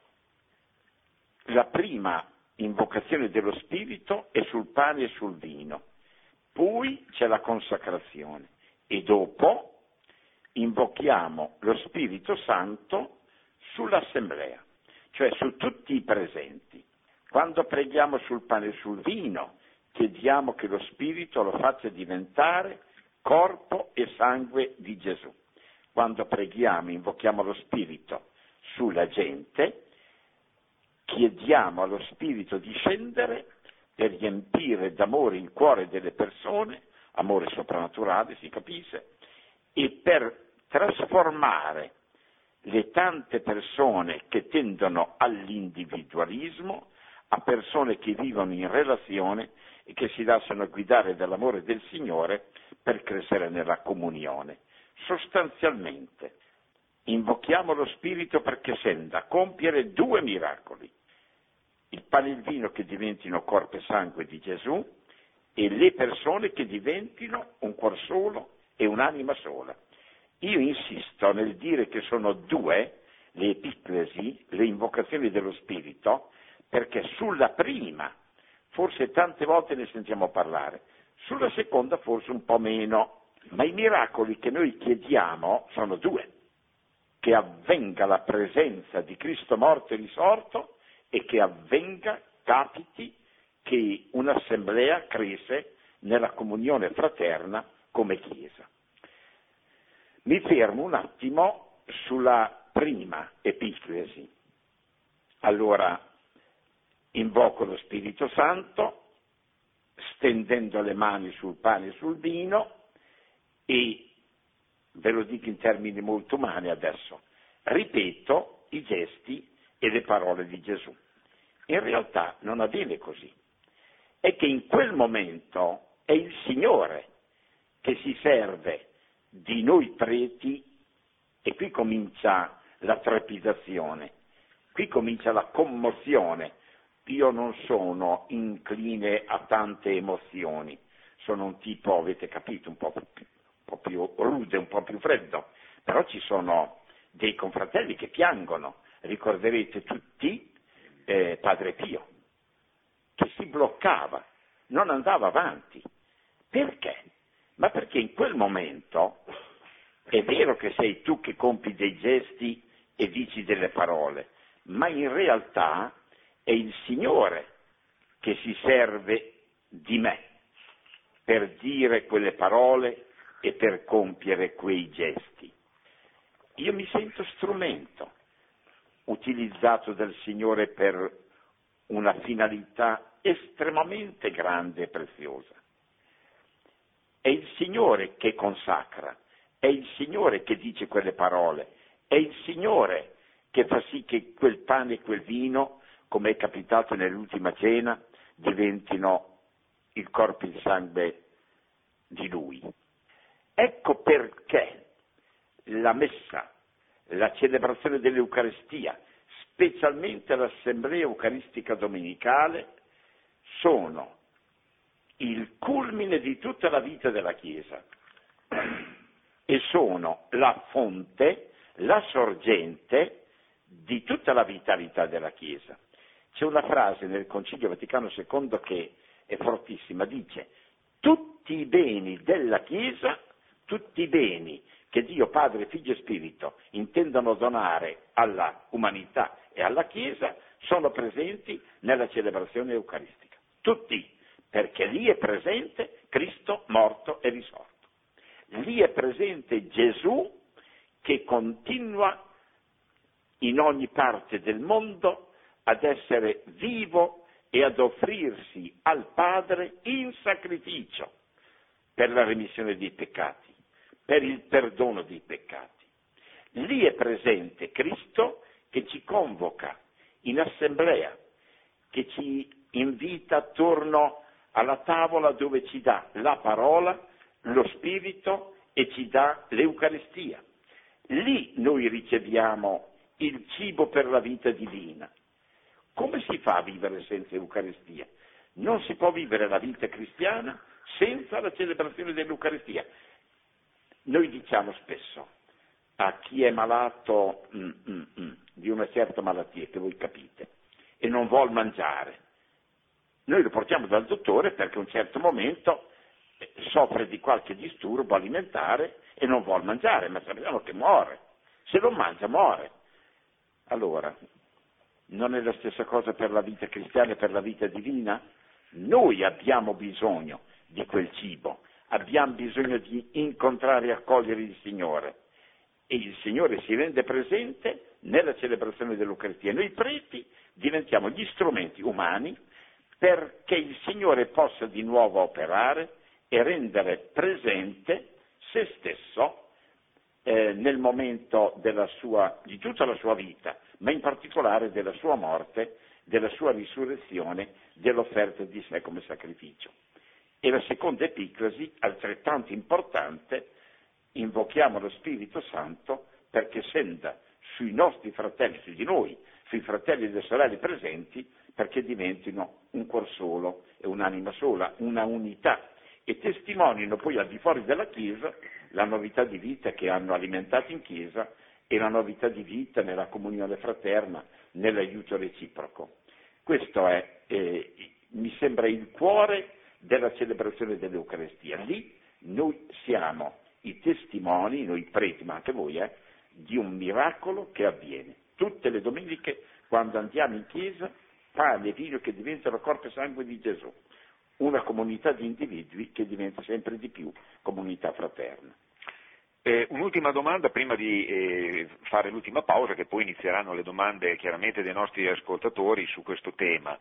La prima invocazione dello Spirito è sul pane e sul vino, poi c'è la consacrazione e dopo invochiamo lo Spirito Santo sull'assemblea, cioè su tutti i presenti. Quando preghiamo sul pane e sul vino, chiediamo che lo Spirito lo faccia diventare corpo e sangue di Gesù. Quando preghiamo, invochiamo lo Spirito sulla gente, chiediamo allo Spirito di scendere per riempire d'amore il cuore delle persone, amore soprannaturale, si capisce, e per trasformare le tante persone che tendono all'individualismo a persone che vivono in relazione e che si lasciano guidare dall'amore del Signore per crescere nella comunione. Sostanzialmente, invochiamo lo Spirito perché scenda a compiere due miracoli: il pane e il vino che diventino corpo e sangue di Gesù e le persone che diventino un cuor solo e un'anima sola. Io insisto nel dire che sono due le epiclesi, le invocazioni dello Spirito, perché sulla prima forse tante volte ne sentiamo parlare, sulla seconda forse un po' meno, ma i miracoli che noi chiediamo sono due: che avvenga la presenza di Cristo morto e risorto e che avvenga, capiti, che un'assemblea cresce nella comunione fraterna come Chiesa. Mi fermo un attimo sulla prima epiclesi. Allora, invoco lo Spirito Santo, stendendo le mani sul pane e sul vino, e ve lo dico in termini molto umani adesso, ripeto i gesti e le parole di Gesù. In realtà non avviene così. È che in quel momento è il Signore che si serve di noi preti, e qui comincia la trepidazione, qui comincia la commozione. Io non sono incline a tante emozioni, sono un tipo, avete capito, un po' più rude, un po' più freddo, però ci sono dei confratelli che piangono. Ricorderete tutti Padre Pio, che si bloccava, non andava avanti. Perché? Ma perché in quel momento è vero che sei tu che compi dei gesti e dici delle parole, ma in realtà è il Signore che si serve di me per dire quelle parole e per compiere quei gesti. Io mi sento strumento utilizzato dal Signore per una finalità estremamente grande e preziosa. È il Signore che consacra, è il Signore che dice quelle parole, è il Signore che fa sì che quel pane e quel vino, come è capitato nell'ultima cena, diventino il corpo e il sangue di Lui. Ecco perché la messa, la celebrazione dell'Eucaristia, specialmente l'Assemblea Eucaristica Domenicale, sono il culmine di tutta la vita della Chiesa e sono la fonte, la sorgente di tutta la vitalità della Chiesa. C'è una frase nel Concilio Vaticano II che è fortissima, dice: tutti i beni della Chiesa, tutti i beni che Dio Padre, Figlio e Spirito intendono donare alla umanità e alla Chiesa sono presenti nella celebrazione eucaristica. Tutti, perché lì è presente Cristo morto e risorto. Lì è presente Gesù che continua in ogni parte del mondo ad essere vivo e ad offrirsi al Padre in sacrificio per la remissione dei peccati, per il perdono dei peccati. Lì è presente Cristo che ci convoca in assemblea, che ci invita attorno alla tavola dove ci dà la parola, lo Spirito e ci dà l'Eucaristia. Lì noi riceviamo il cibo per la vita divina. Come si fa a vivere senza Eucaristia? Non si può vivere la vita cristiana senza la celebrazione dell'Eucaristia. Noi diciamo spesso a chi è malato di una certa malattia, che voi capite, e non vuol mangiare, noi lo portiamo dal dottore perché a un certo momento soffre di qualche disturbo alimentare e non vuol mangiare, ma sappiamo che muore. Se non mangia muore. Allora, non è la stessa cosa per la vita cristiana e per la vita divina? Noi abbiamo bisogno di quel cibo, abbiamo bisogno di incontrare e accogliere il Signore. E il Signore si rende presente nella celebrazione dell'Eucaristia. Noi preti diventiamo gli strumenti umani perché il Signore possa di nuovo operare e rendere presente se stesso nel momento di tutta la sua vita, ma in particolare della sua morte, della sua risurrezione, dell'offerta di sé come sacrificio. E la seconda epiclasi, altrettanto importante, invochiamo lo Spirito Santo perché scenda sui nostri fratelli, su di noi, sui fratelli e le sorelle presenti, perché diventino un cuor solo e un'anima sola, una unità, e testimonino poi al di fuori della Chiesa la novità di vita che hanno alimentato in Chiesa e la novità di vita nella comunione fraterna, nell'aiuto reciproco. Questo è, mi sembra, il cuore della celebrazione dell'Eucaristia. Lì noi siamo i testimoni, noi preti, ma anche voi, di un miracolo che avviene. Tutte le domeniche, quando andiamo in chiesa, pane e vino che diventano corpo e sangue di Gesù. Una comunità di individui che diventa sempre di più comunità fraterna. Un'ultima domanda prima di fare l'ultima pausa, che poi inizieranno le domande chiaramente dei nostri ascoltatori su questo tema.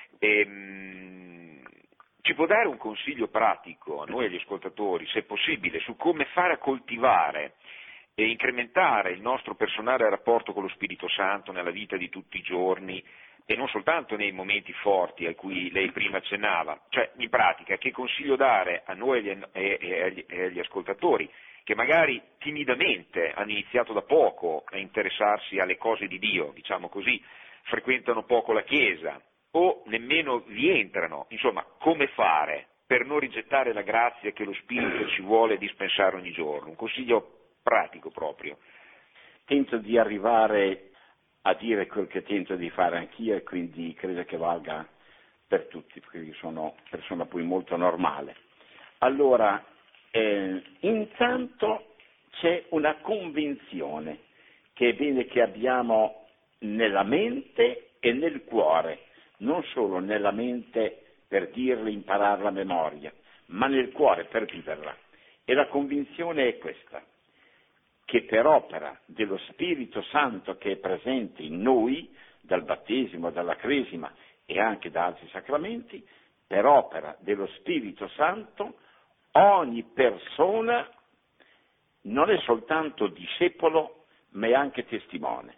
Ci può dare un consiglio pratico a noi agli ascoltatori, se possibile, su come fare a coltivare e incrementare il nostro personale rapporto con lo Spirito Santo nella vita di tutti i giorni e non soltanto nei momenti forti a cui lei prima accennava? Cioè, in pratica, che consiglio dare a noi e agli ascoltatori che magari timidamente hanno iniziato da poco a interessarsi alle cose di Dio, diciamo così, frequentano poco la Chiesa o nemmeno vi entrano, insomma, come fare per non rigettare la grazia che lo Spirito ci vuole dispensare ogni giorno? Un consiglio pratico proprio. Tento di arrivare a dire quel che tento di fare anch'io e quindi credo che valga per tutti, perché io sono persona poi molto normale. Allora, intanto c'è una convinzione che è bene che abbiamo nella mente e nel cuore, non solo nella mente per dirla, impararla a memoria, ma nel cuore per viverla. E la convinzione è questa, che per opera dello Spirito Santo che è presente in noi, dal battesimo, dalla cresima e anche da altri sacramenti, per opera dello Spirito Santo ogni persona non è soltanto discepolo, ma è anche testimone.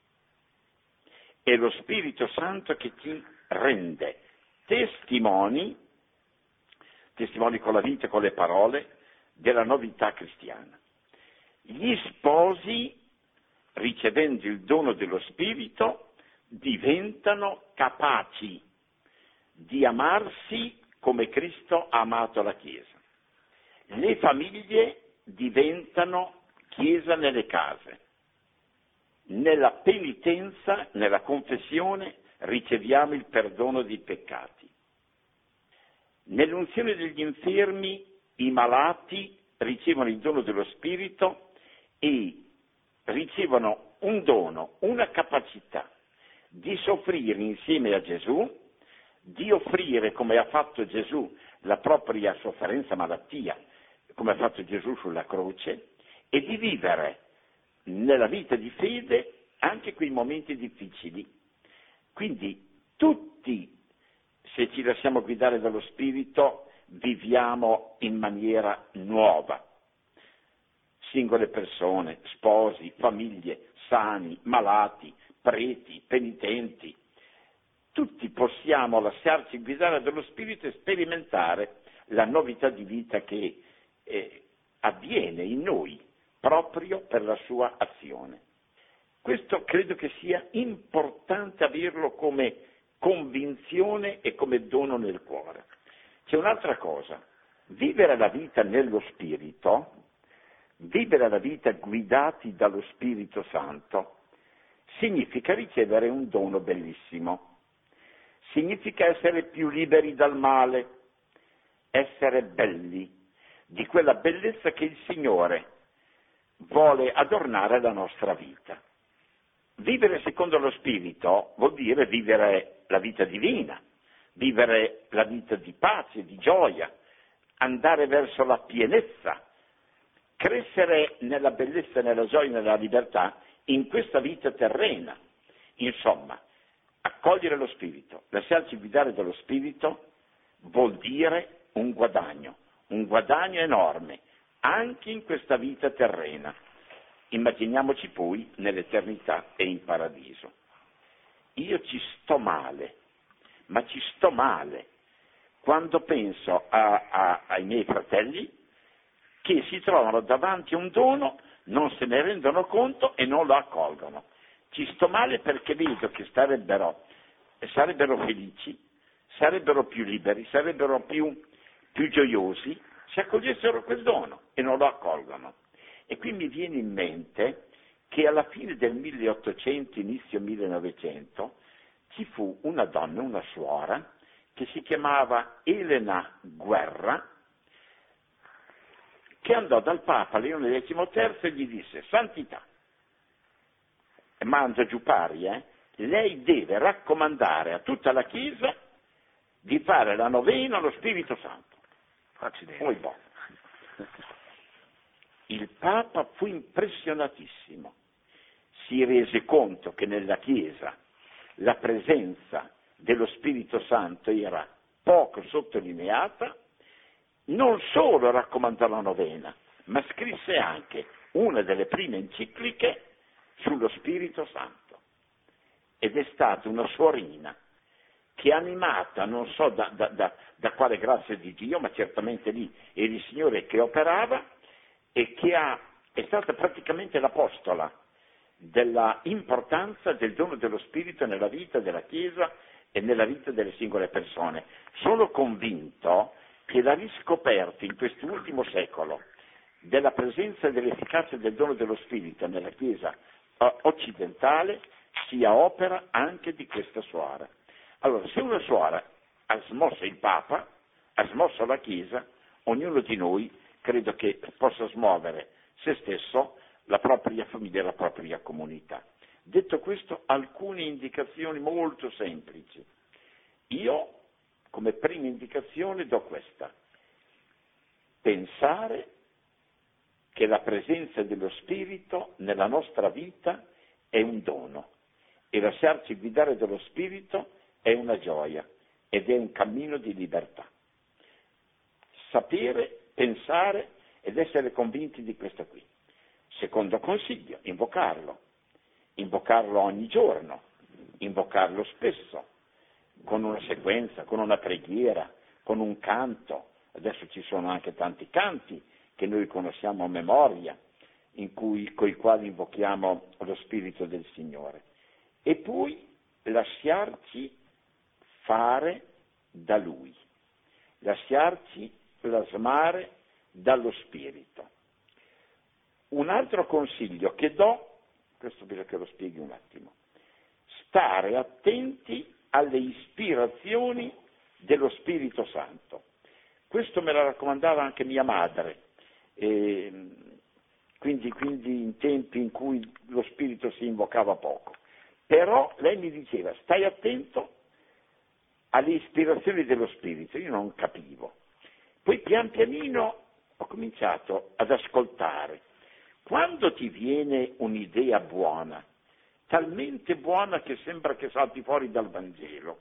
È lo Spirito Santo che ti rende testimoni con la vita e con le parole, della novità cristiana. Gli sposi, ricevendo il dono dello Spirito, diventano capaci di amarsi come Cristo ha amato la Chiesa. Le famiglie diventano Chiesa nelle case. Nella penitenza, nella confessione, riceviamo il perdono dei peccati. Nell'unzione degli infermi, i malati ricevono il dono dello Spirito e ricevono un dono, una capacità di soffrire insieme a Gesù, di offrire, come ha fatto Gesù, la propria sofferenza, malattia, come ha fatto Gesù sulla croce, e di vivere nella vita di fede anche quei momenti difficili. Quindi tutti, se ci lasciamo guidare dallo Spirito, viviamo in maniera nuova. Singole persone, sposi, famiglie, sani, malati, preti, penitenti. tutti possiamo lasciarci guidare dallo Spirito e sperimentare la novità di vita che avviene in noi proprio per la sua azione. Questo credo che sia importante averlo come convinzione e come dono nel cuore. C'è un'altra cosa, vivere la vita nello Spirito, vivere la vita guidati dallo Spirito Santo, significa ricevere un dono bellissimo, significa essere più liberi dal male, essere belli, di quella bellezza che il Signore vuole adornare la nostra vita. Vivere secondo lo Spirito vuol dire vivere la vita divina, vivere la vita di pace, di gioia, andare verso la pienezza, crescere nella bellezza, nella gioia, nella libertà in questa vita terrena. Insomma, accogliere lo Spirito, lasciarci guidare dallo Spirito vuol dire un guadagno enorme, anche in questa vita terrena. Immaginiamoci poi nell'eternità e in paradiso. Io ci sto male, ma ci sto male quando penso ai miei fratelli che si trovano davanti a un dono, non se ne rendono conto e non lo accolgono. Ci sto male perché vedo che sarebbero felici, sarebbero più liberi, sarebbero più gioiosi se accogliessero quel dono e non lo accolgono. E qui mi viene in mente che alla fine del 1800, inizio 1900, ci fu una donna, una suora, che si chiamava Elena Guerra, che andò dal Papa Leone XIII e gli disse: Santità, manda giù pari, lei deve raccomandare a tutta la Chiesa di fare la novena allo Spirito Santo. Poi il Papa fu impressionatissimo, si rese conto che nella Chiesa la presenza dello Spirito Santo era poco sottolineata, non solo raccomandò la novena, ma scrisse anche una delle prime encicliche sullo Spirito Santo. Ed è stata una suorina che, animata non so da quale grazia di Dio, ma certamente lì era il Signore che operava, e che è stata praticamente l'apostola della importanza del dono dello Spirito nella vita della Chiesa e nella vita delle singole persone. Sono convinto che la riscoperta in quest'ultimo secolo della presenza e dell'efficacia del dono dello Spirito nella Chiesa occidentale sia opera anche di questa suora. Allora, se una suora ha smosso il Papa, ha smosso la Chiesa, ognuno di noi credo che possa smuovere se stesso, la propria famiglia e la propria comunità. Detto questo, alcune indicazioni molto semplici. Io, come prima indicazione, do questa: pensare che la presenza dello Spirito nella nostra vita è un dono e lasciarci guidare dallo Spirito è una gioia ed è un cammino di libertà. Sapere, pensare ed essere convinti di questo qui. Secondo consiglio, invocarlo ogni giorno, invocarlo spesso, con una sequenza, con una preghiera, con un canto. Adesso ci sono anche tanti canti che noi conosciamo a memoria, coi quali invochiamo lo Spirito del Signore. E poi lasciarci fare da Lui, lasciarci plasmare dallo Spirito. Un altro consiglio che do, questo bisogna che lo spieghi un attimo: stare attenti alle ispirazioni dello Spirito Santo. Questo me la raccomandava anche mia madre, quindi in tempi in cui lo Spirito si invocava poco. Però lei mi diceva: stai attento alle ispirazioni dello Spirito. Io non capivo. Poi pian pianino ho cominciato ad ascoltare. Quando ti viene un'idea buona, talmente buona che sembra che salti fuori dal Vangelo,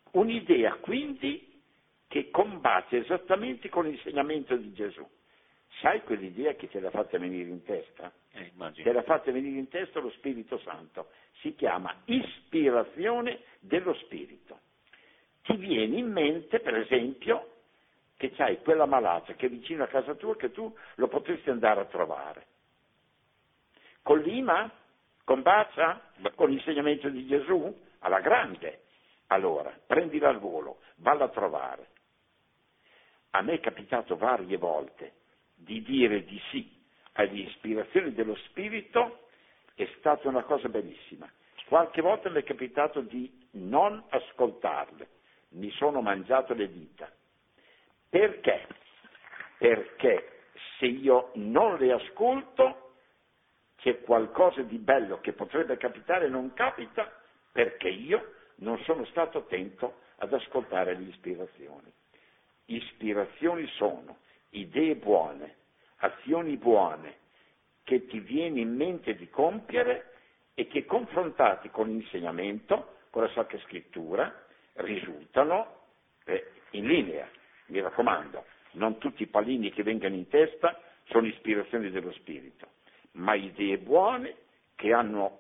un'idea quindi che combatte esattamente con l'insegnamento di Gesù, Sai quell'idea che te l'ha fatta venire in testa? Immagino. Te l'ha fatta venire in testa lo Spirito Santo. Si chiama ispirazione dello Spirito. Ti viene in mente, per esempio, che c'hai quella malata che è vicino a casa tua, che tu lo potresti andare a trovare. Con l'IMA? Con Bacia? Con l'insegnamento di Gesù? Alla grande. Allora, prendila al volo, valla a trovare. A me è capitato varie volte di dire di sì alle ispirazioni dello Spirito, è stata una cosa bellissima. Qualche volta mi è capitato di non ascoltarle, mi sono mangiato le dita. Perché? Perché se io non le ascolto c'è qualcosa di bello che potrebbe capitare e non capita perché io non sono stato attento ad ascoltare le ispirazioni. Ispirazioni sono idee buone, azioni buone che ti viene in mente di compiere e che confrontati con l'insegnamento, con la Sacra Scrittura, risultano in linea. Mi raccomando, non tutti i pallini che vengono in testa sono ispirazioni dello Spirito, ma idee buone che hanno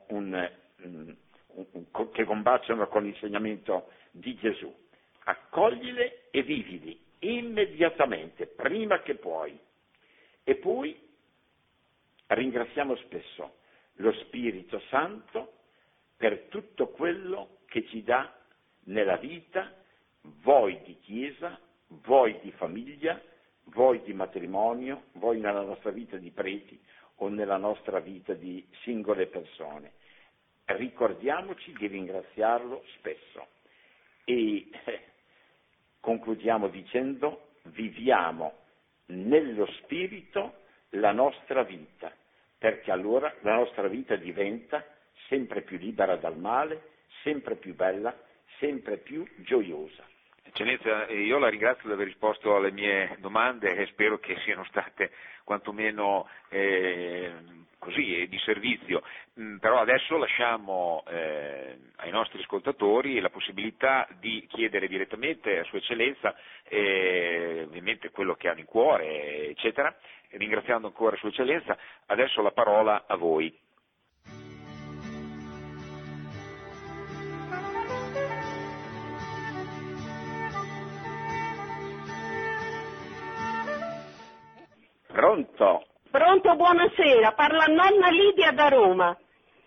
che combaciano con l'insegnamento di Gesù. Accoglile e vivili immediatamente, prima che puoi. E poi ringraziamo spesso lo Spirito Santo per tutto quello che ci dà nella vita, voi di Chiesa, voi di famiglia, voi di matrimonio, voi nella nostra vita di preti o nella nostra vita di singole persone. Ricordiamoci di ringraziarlo spesso e concludiamo dicendo: viviamo nello Spirito la nostra vita, perché allora la nostra vita diventa sempre più libera dal male, sempre più bella, sempre più gioiosa. Eccellenza, io la ringrazio di aver risposto alle mie domande e spero che siano state quantomeno così di servizio, però adesso lasciamo ai nostri ascoltatori la possibilità di chiedere direttamente a Sua Eccellenza ovviamente quello che hanno in cuore, eccetera. Ringraziando ancora Sua Eccellenza, adesso la parola a voi. Pronto? Pronto, buonasera, parla nonna Lidia da Roma.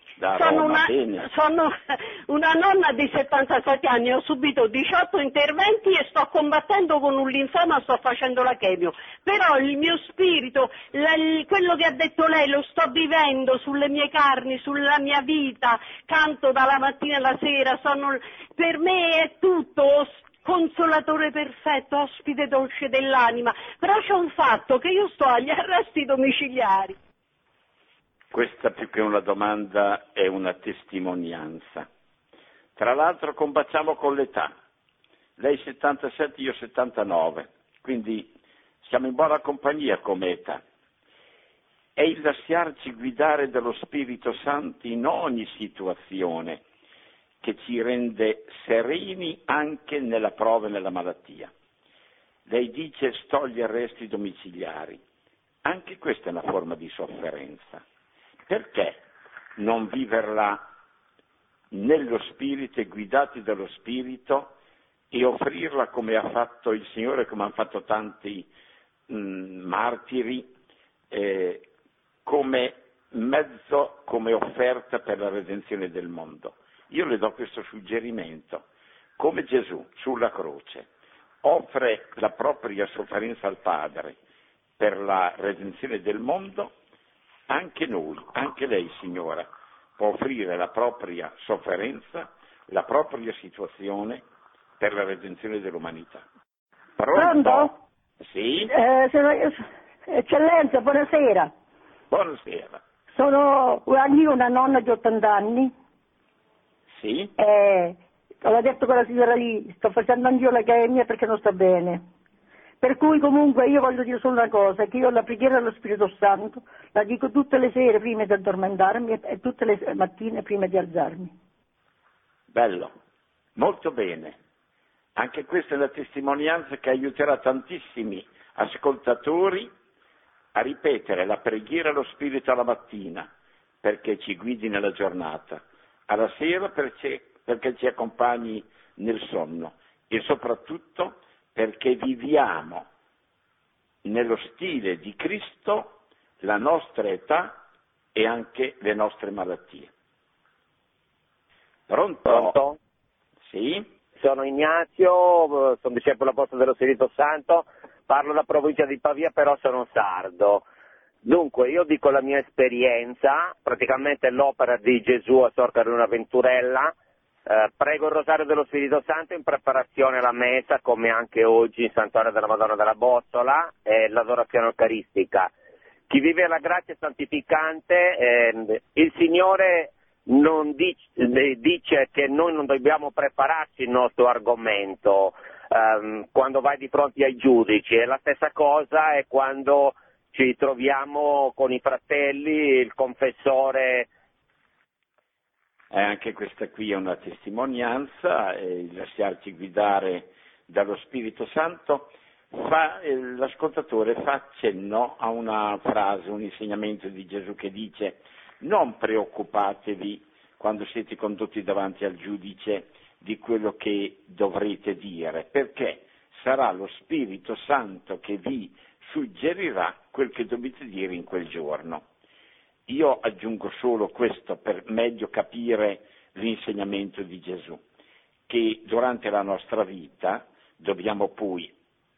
Sono una nonna di 77 anni, ho subito 18 interventi e sto combattendo con un linfoma, sto facendo la chemio. Però il mio spirito, quello che ha detto lei, lo sto vivendo sulle mie carni, sulla mia vita, canto dalla mattina alla sera, per me è tutto consolatore perfetto, ospite dolce dell'anima, però c'è un fatto, che io sto agli arresti domiciliari. Questa più che una domanda è una testimonianza. Tra l'altro combattiamo con l'età. Lei 77, io 79, quindi siamo in buona compagnia come età. È il lasciarci guidare dallo Spirito Santo in ogni situazione che ci rende sereni anche nella prova e nella malattia. Lei dice: sto agli arresti domiciliari. Anche questa è una forma di sofferenza. Perché non viverla nello Spirito e guidati dallo Spirito e offrirla come ha fatto il Signore, come hanno fatto tanti martiri, come mezzo, come offerta per la redenzione del mondo? Io le do questo suggerimento. Come Gesù sulla croce offre la propria sofferenza al Padre per la redenzione del mondo, anche noi, anche lei, signora, può offrire la propria sofferenza, la propria situazione per la redenzione dell'umanità. Pronto? Sì? Eccellenza, buonasera. Buonasera. Sono anch'io una nonna di 80 anni. Sì? L'ho detto quella signora lì, sto facendo anch'io la chemia perché non sto bene. Per cui comunque io voglio dire solo una cosa, che io la preghiera dello Spirito Santo la dico tutte le sere prima di addormentarmi e tutte le mattine prima di alzarmi. Bello, molto bene. Anche questa è la testimonianza che aiuterà tantissimi ascoltatori a ripetere la preghiera allo Spirito alla mattina perché ci guidi nella giornata, alla sera perché ci accompagni nel sonno e soprattutto perché viviamo nello stile di Cristo la nostra età e anche le nostre malattie. Pronto? Pronto? Sì? Sono Ignazio, sono discepolo apostolo dello Spirito Santo, parlo da provincia di Pavia, però sono sardo. Dunque, io dico la mia esperienza, praticamente l'opera di Gesù a Sor Carolina Venturella, prego il Rosario dello Spirito Santo in preparazione alla messa, come anche oggi in Santuario della Madonna della Bossola, e l'adorazione eucaristica. Chi vive la grazia santificante, il Signore non dice che noi non dobbiamo prepararci il nostro argomento quando vai di fronte ai giudici, e la stessa cosa è quando ci troviamo con i fratelli, il confessore. Anche questa qui è una testimonianza, il lasciarci guidare dallo Spirito Santo. L'ascoltatore fa accenno a una frase, un insegnamento di Gesù che dice: non preoccupatevi quando siete condotti davanti al giudice di quello che dovrete dire, perché sarà lo Spirito Santo che vi suggerirà quel che dovete dire in quel giorno. Io aggiungo solo questo per meglio capire l'insegnamento di Gesù, che durante la nostra vita dobbiamo poi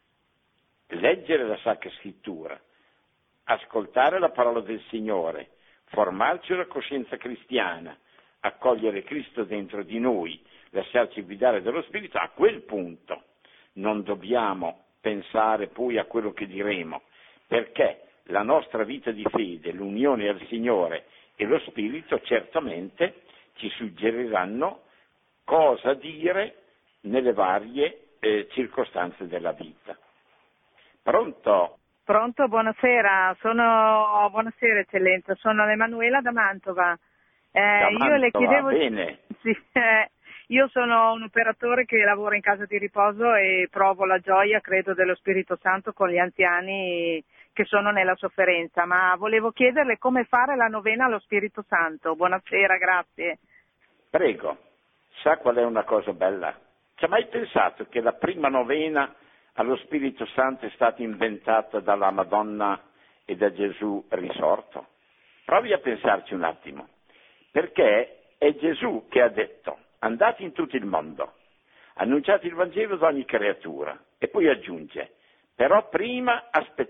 leggere la Sacra Scrittura, ascoltare la parola del Signore, formarci una coscienza cristiana, accogliere Cristo dentro di noi, lasciarci guidare dallo Spirito. A quel punto non dobbiamo pensare poi a quello che diremo, perché la nostra vita di fede, l'unione al Signore e lo Spirito certamente ci suggeriranno cosa dire nelle varie circostanze della vita. Pronto? Pronto, buonasera, buonasera eccellenza, sono Emanuela da Mantova. Io le chiedevo. Bene. Sì, io sono un operatore che lavora in casa di riposo e provo la gioia, credo, dello Spirito Santo con gli anziani che sono nella sofferenza, ma volevo chiederle come fare la novena allo Spirito Santo. Buonasera, grazie. Prego, sa qual è una cosa bella? Ci ha mai pensato che la prima novena allo Spirito Santo è stata inventata dalla Madonna e da Gesù risorto? Provi a pensarci un attimo, perché è Gesù che ha detto: andate in tutto il mondo, annunciate il Vangelo ad ogni creatura, e poi aggiunge: però prima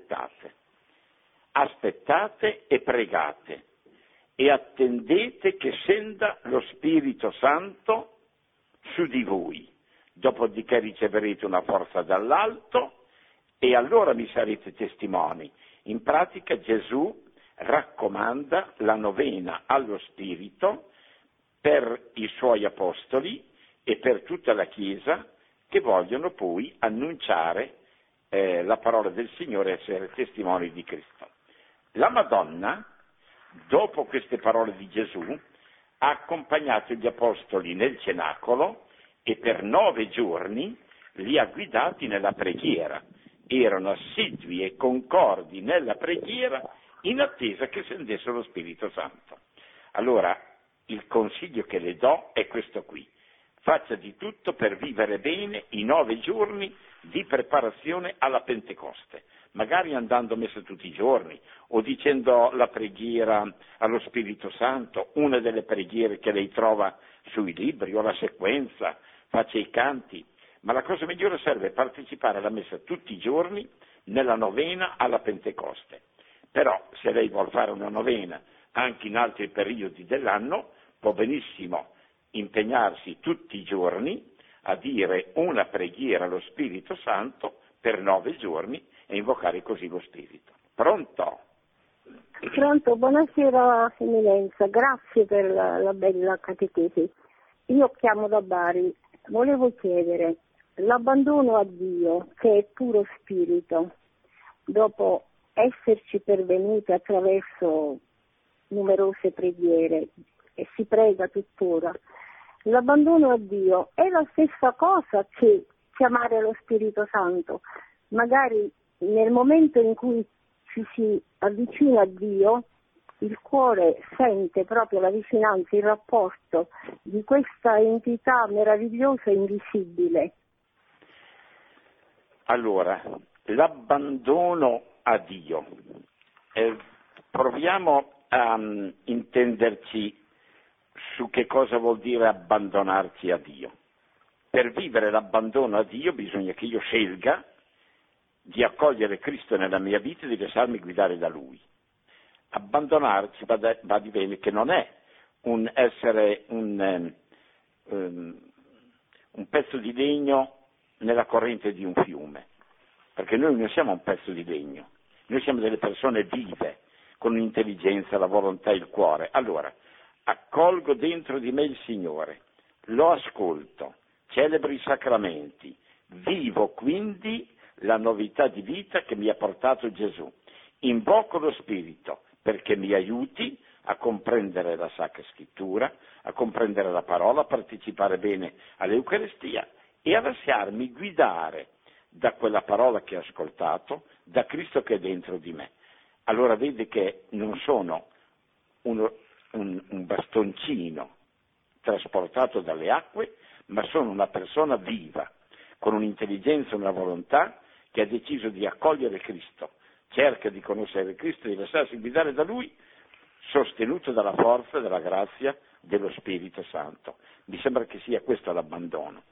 aspettate e pregate e attendete che scenda lo Spirito Santo su di voi, dopodiché riceverete una forza dall'alto e allora mi sarete testimoni. In pratica Gesù raccomanda la novena allo Spirito per i suoi apostoli e per tutta la Chiesa che vogliono poi annunciare la parola del Signore e essere testimoni di Cristo. La Madonna, dopo queste parole di Gesù, ha accompagnato gli apostoli nel cenacolo e per 9 giorni li ha guidati nella preghiera. Erano assidui e concordi nella preghiera in attesa che scendesse lo Spirito Santo. Allora, il consiglio che le do è questo qui: faccia di tutto per vivere bene i 9 giorni di preparazione alla Pentecoste, magari andando a messa tutti i giorni o dicendo la preghiera allo Spirito Santo, una delle preghiere che lei trova sui libri, o la sequenza, faccia i canti, ma la cosa migliore serve partecipare alla messa tutti i giorni nella novena alla Pentecoste. Però se lei vuol fare una novena anche in altri periodi dell'anno, può benissimo impegnarsi tutti i giorni a dire una preghiera allo Spirito Santo per 9 giorni e invocare così lo Spirito. Pronto? Pronto, buonasera Eminenza, grazie per la bella catechesi. Io chiamo da Bari, volevo chiedere, l'abbandono a Dio, che è puro spirito, dopo esserci pervenuti attraverso numerose preghiere, e si prega tuttora, l'abbandono a Dio è la stessa cosa che chiamare lo Spirito Santo. Magari nel momento in cui ci si avvicina a Dio, il cuore sente proprio la vicinanza, il rapporto di questa entità meravigliosa e invisibile. Allora, l'abbandono a Dio. Proviamo a intenderci su che cosa vuol dire abbandonarsi a Dio. Per vivere l'abbandono a Dio bisogna che io scelga di accogliere Cristo nella mia vita e di lasciarmi guidare da Lui. Abbandonarci va di bene che non è un essere un pezzo di legno nella corrente di un fiume, perché noi non siamo un pezzo di legno, noi siamo delle persone vive, con l'intelligenza, la volontà e il cuore. Allora, accolgo dentro di me il Signore, lo ascolto, celebro i sacramenti, vivo quindi la novità di vita che mi ha portato Gesù, invoco lo Spirito perché mi aiuti a comprendere la Sacra Scrittura, a comprendere la parola, a partecipare bene all'Eucaristia e a lasciarmi guidare da quella parola che ho ascoltato, da Cristo che è dentro di me. Allora vede che non sono un bastoncino trasportato dalle acque, ma sono una persona viva, con un'intelligenza e una volontà che ha deciso di accogliere Cristo, cerca di conoscere Cristo e di lasciarsi guidare da Lui, sostenuto dalla forza e dalla grazia dello Spirito Santo. Mi sembra che sia questo l'abbandono.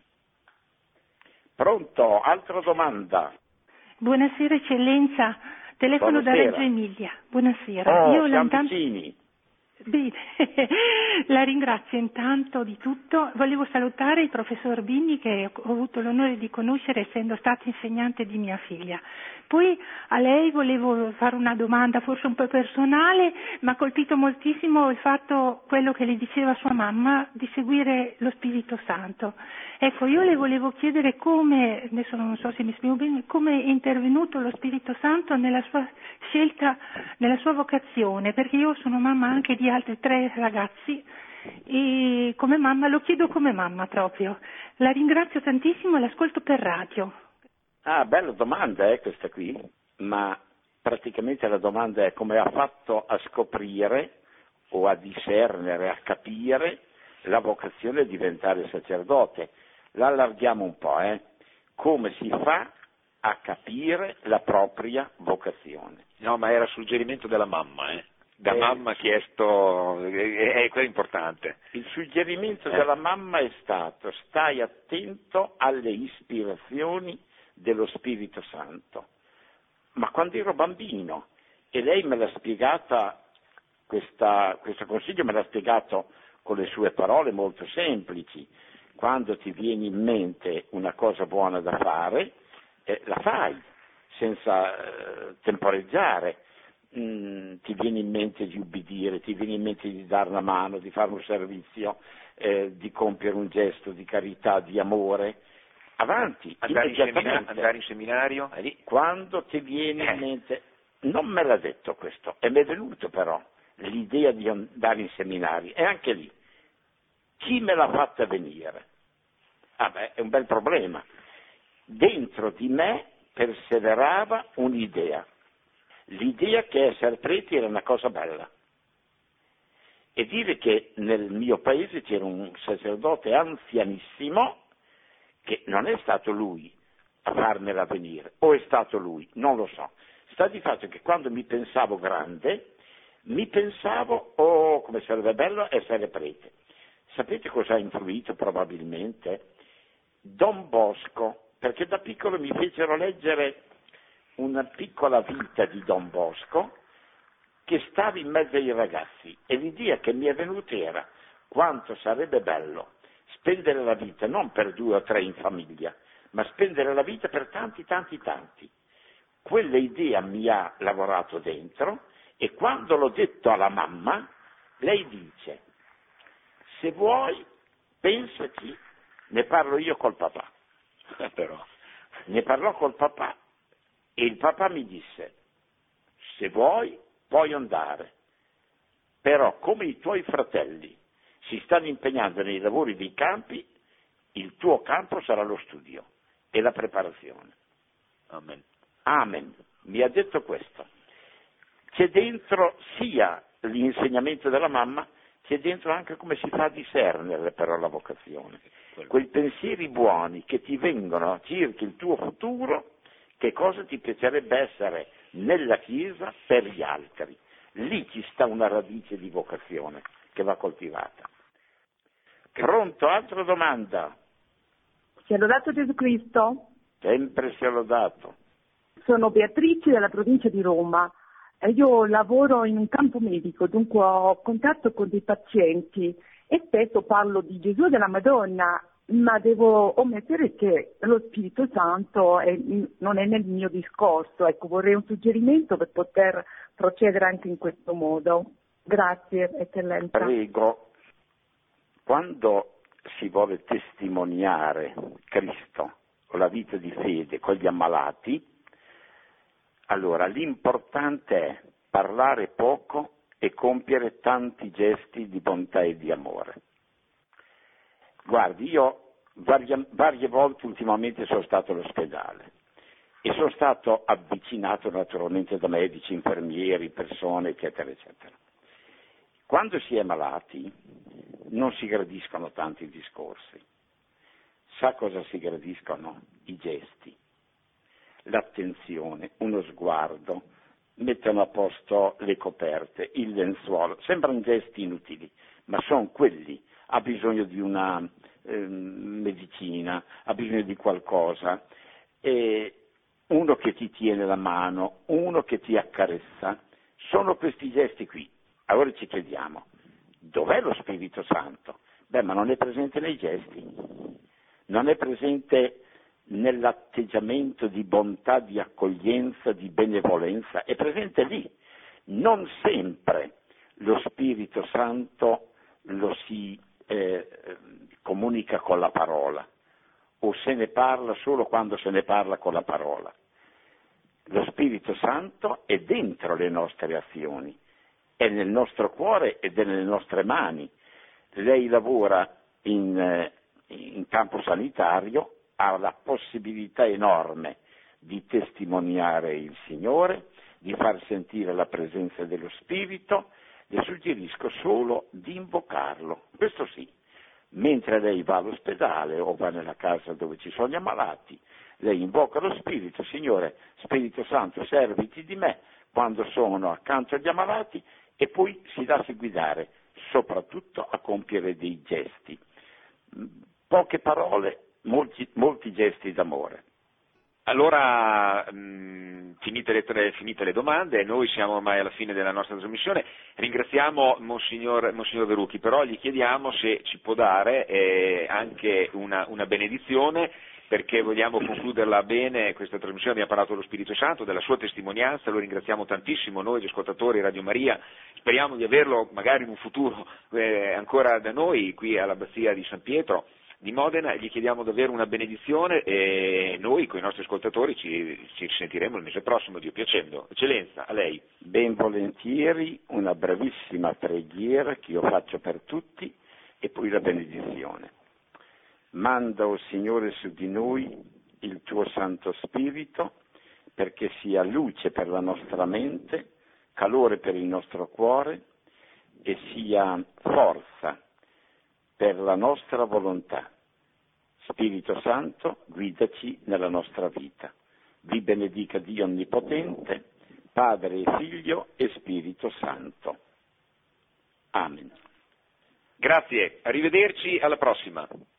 Pronto? Altra domanda? Buonasera eccellenza, telefono da Reggio Emilia. Buonasera. Oh, siamo vicini. Bene, la ringrazio intanto di tutto. Volevo salutare il professor Bini che ho avuto l'onore di conoscere essendo stato insegnante di mia figlia. Poi a lei volevo fare una domanda forse un po' personale, ma ha colpito moltissimo il fatto, quello che le diceva sua mamma, di seguire lo Spirito Santo. Ecco, io le volevo chiedere come, adesso non so se mi spiego bene, come è intervenuto lo Spirito Santo nella sua scelta, nella sua vocazione, perché io sono mamma anche di altri 3 ragazzi e come mamma, lo chiedo come mamma proprio. La ringrazio tantissimo e l'ascolto per radio. Ah, bella domanda questa qui, ma praticamente la domanda è come ha fatto a scoprire o a discernere, a capire la vocazione di diventare sacerdote. La allarghiamo un po', come si fa a capire la propria vocazione? No, ma era suggerimento della mamma, Da mamma ha chiesto, è quello importante. Il suggerimento della mamma è stato: stai attento alle ispirazioni dello Spirito Santo. Ma quando ero bambino, e lei me l'ha spiegata, questo consiglio me l'ha spiegato con le sue parole molto semplici: quando ti viene in mente una cosa buona da fare, la fai, senza temporeggiare. Ti viene in mente di ubbidire, ti viene in mente di dare una mano, di fare un servizio, di compiere un gesto di carità, di amore. Avanti, andare in seminario? Quando ti viene in mente, non me l'ha detto questo, e mi è venuto però l'idea di andare in seminario, e anche lì, chi me l'ha fatta venire? È un bel problema. Dentro di me perseverava un'idea, l'idea che essere preti era una cosa bella. E dire che nel mio paese c'era un sacerdote anzianissimo, che non è stato lui a farmela venire, o è stato lui, non lo so. Sta di fatto che quando mi pensavo grande, mi pensavo, come sarebbe bello essere prete. Sapete cosa ha influito probabilmente? Don Bosco, perché da piccolo mi fecero leggere una piccola vita di Don Bosco che stava in mezzo ai ragazzi, e l'idea che mi è venuta era: quanto sarebbe bello spendere la vita non per 2 o 3 in famiglia, ma spendere la vita per tanti. Quella idea mi ha lavorato dentro, e quando l'ho detto alla mamma, lei dice: se vuoi, pensaci, ne parlo io col papà. Però. Ne parlò col papà, e il papà mi disse: se vuoi, puoi andare, però come i tuoi fratelli si stanno impegnando nei lavori dei campi, il tuo campo sarà lo studio e la preparazione. Amen. Amen. Mi ha detto questo. c'è dentro sia l'insegnamento della mamma, c'è dentro anche come si fa a discernere però la vocazione. Quei pensieri buoni che ti vengono circa il tuo futuro, che cosa ti piacerebbe essere nella Chiesa per gli altri. Lì ci sta una radice di vocazione che va coltivata. Pronto? Altra domanda? Sia lodato Gesù Cristo. Sempre sia lodato. Sono Beatrice della provincia di Roma. Io lavoro in un campo medico, dunque ho contatto con dei pazienti e spesso parlo di Gesù e della Madonna, ma devo omettere che lo Spirito Santo non è nel mio discorso. Ecco, vorrei un suggerimento per poter procedere anche in questo modo. Grazie, Eccellenza. Prego. Quando si vuole testimoniare Cristo con la vita di fede, con gli ammalati, allora l'importante è parlare poco e compiere tanti gesti di bontà e di amore. Guardi, io varie volte ultimamente sono stato all'ospedale e sono stato avvicinato naturalmente da medici, infermieri, persone, eccetera, eccetera. Quando si è malati non si gradiscono tanti discorsi. Sa cosa si gradiscono? I gesti, l'attenzione, uno sguardo, mettono a posto le coperte, il lenzuolo. Sembrano gesti inutili, ma sono quelli. Ha bisogno di una medicina, ha bisogno di qualcosa. E uno che ti tiene la mano, uno che ti accarezza, sono questi gesti qui. Allora ci chiediamo, dov'è lo Spirito Santo? Ma non è presente nei gesti, non è presente nell'atteggiamento di bontà, di accoglienza, di benevolenza, è presente lì. Non sempre lo Spirito Santo lo si comunica con la parola, o se ne parla solo quando se ne parla con la parola. Lo Spirito Santo è dentro le nostre azioni, è nel nostro cuore ed è nelle nostre mani. Lei lavora in campo sanitario, ha la possibilità enorme di testimoniare il Signore, di far sentire la presenza dello Spirito. Le suggerisco solo di invocarlo, questo sì. Mentre lei va all'ospedale o va nella casa dove ci sono gli ammalati, lei invoca lo Spirito: Signore, Spirito Santo, serviti di me quando sono accanto agli ammalati, e poi si lascia guidare, soprattutto a compiere dei gesti. Poche parole, molti gesti d'amore. Allora, finite le domande, noi siamo ormai alla fine della nostra trasmissione, ringraziamo Monsignor Verrucchi, però gli chiediamo se ci può dare anche una benedizione, perché vogliamo concluderla bene. Questa trasmissione abbiamo parlato dello Spirito Santo, della sua testimonianza, lo ringraziamo tantissimo noi, gli ascoltatori Radio Maria, speriamo di averlo magari in un futuro ancora da noi, qui all'Abbazia di San Pietro di Modena. Gli chiediamo davvero una benedizione e noi con i nostri ascoltatori ci risentiremo il mese prossimo, Dio piacendo. Eccellenza, a lei. Ben volentieri, una brevissima preghiera che io faccio per tutti e poi la benedizione. Manda, o Signore, su di noi il tuo Santo Spirito, perché sia luce per la nostra mente, calore per il nostro cuore e sia forza per la nostra volontà. Spirito Santo, guidaci nella nostra vita. Vi benedica Dio Onnipotente, Padre e Figlio e Spirito Santo. Amen. Grazie, arrivederci, alla prossima.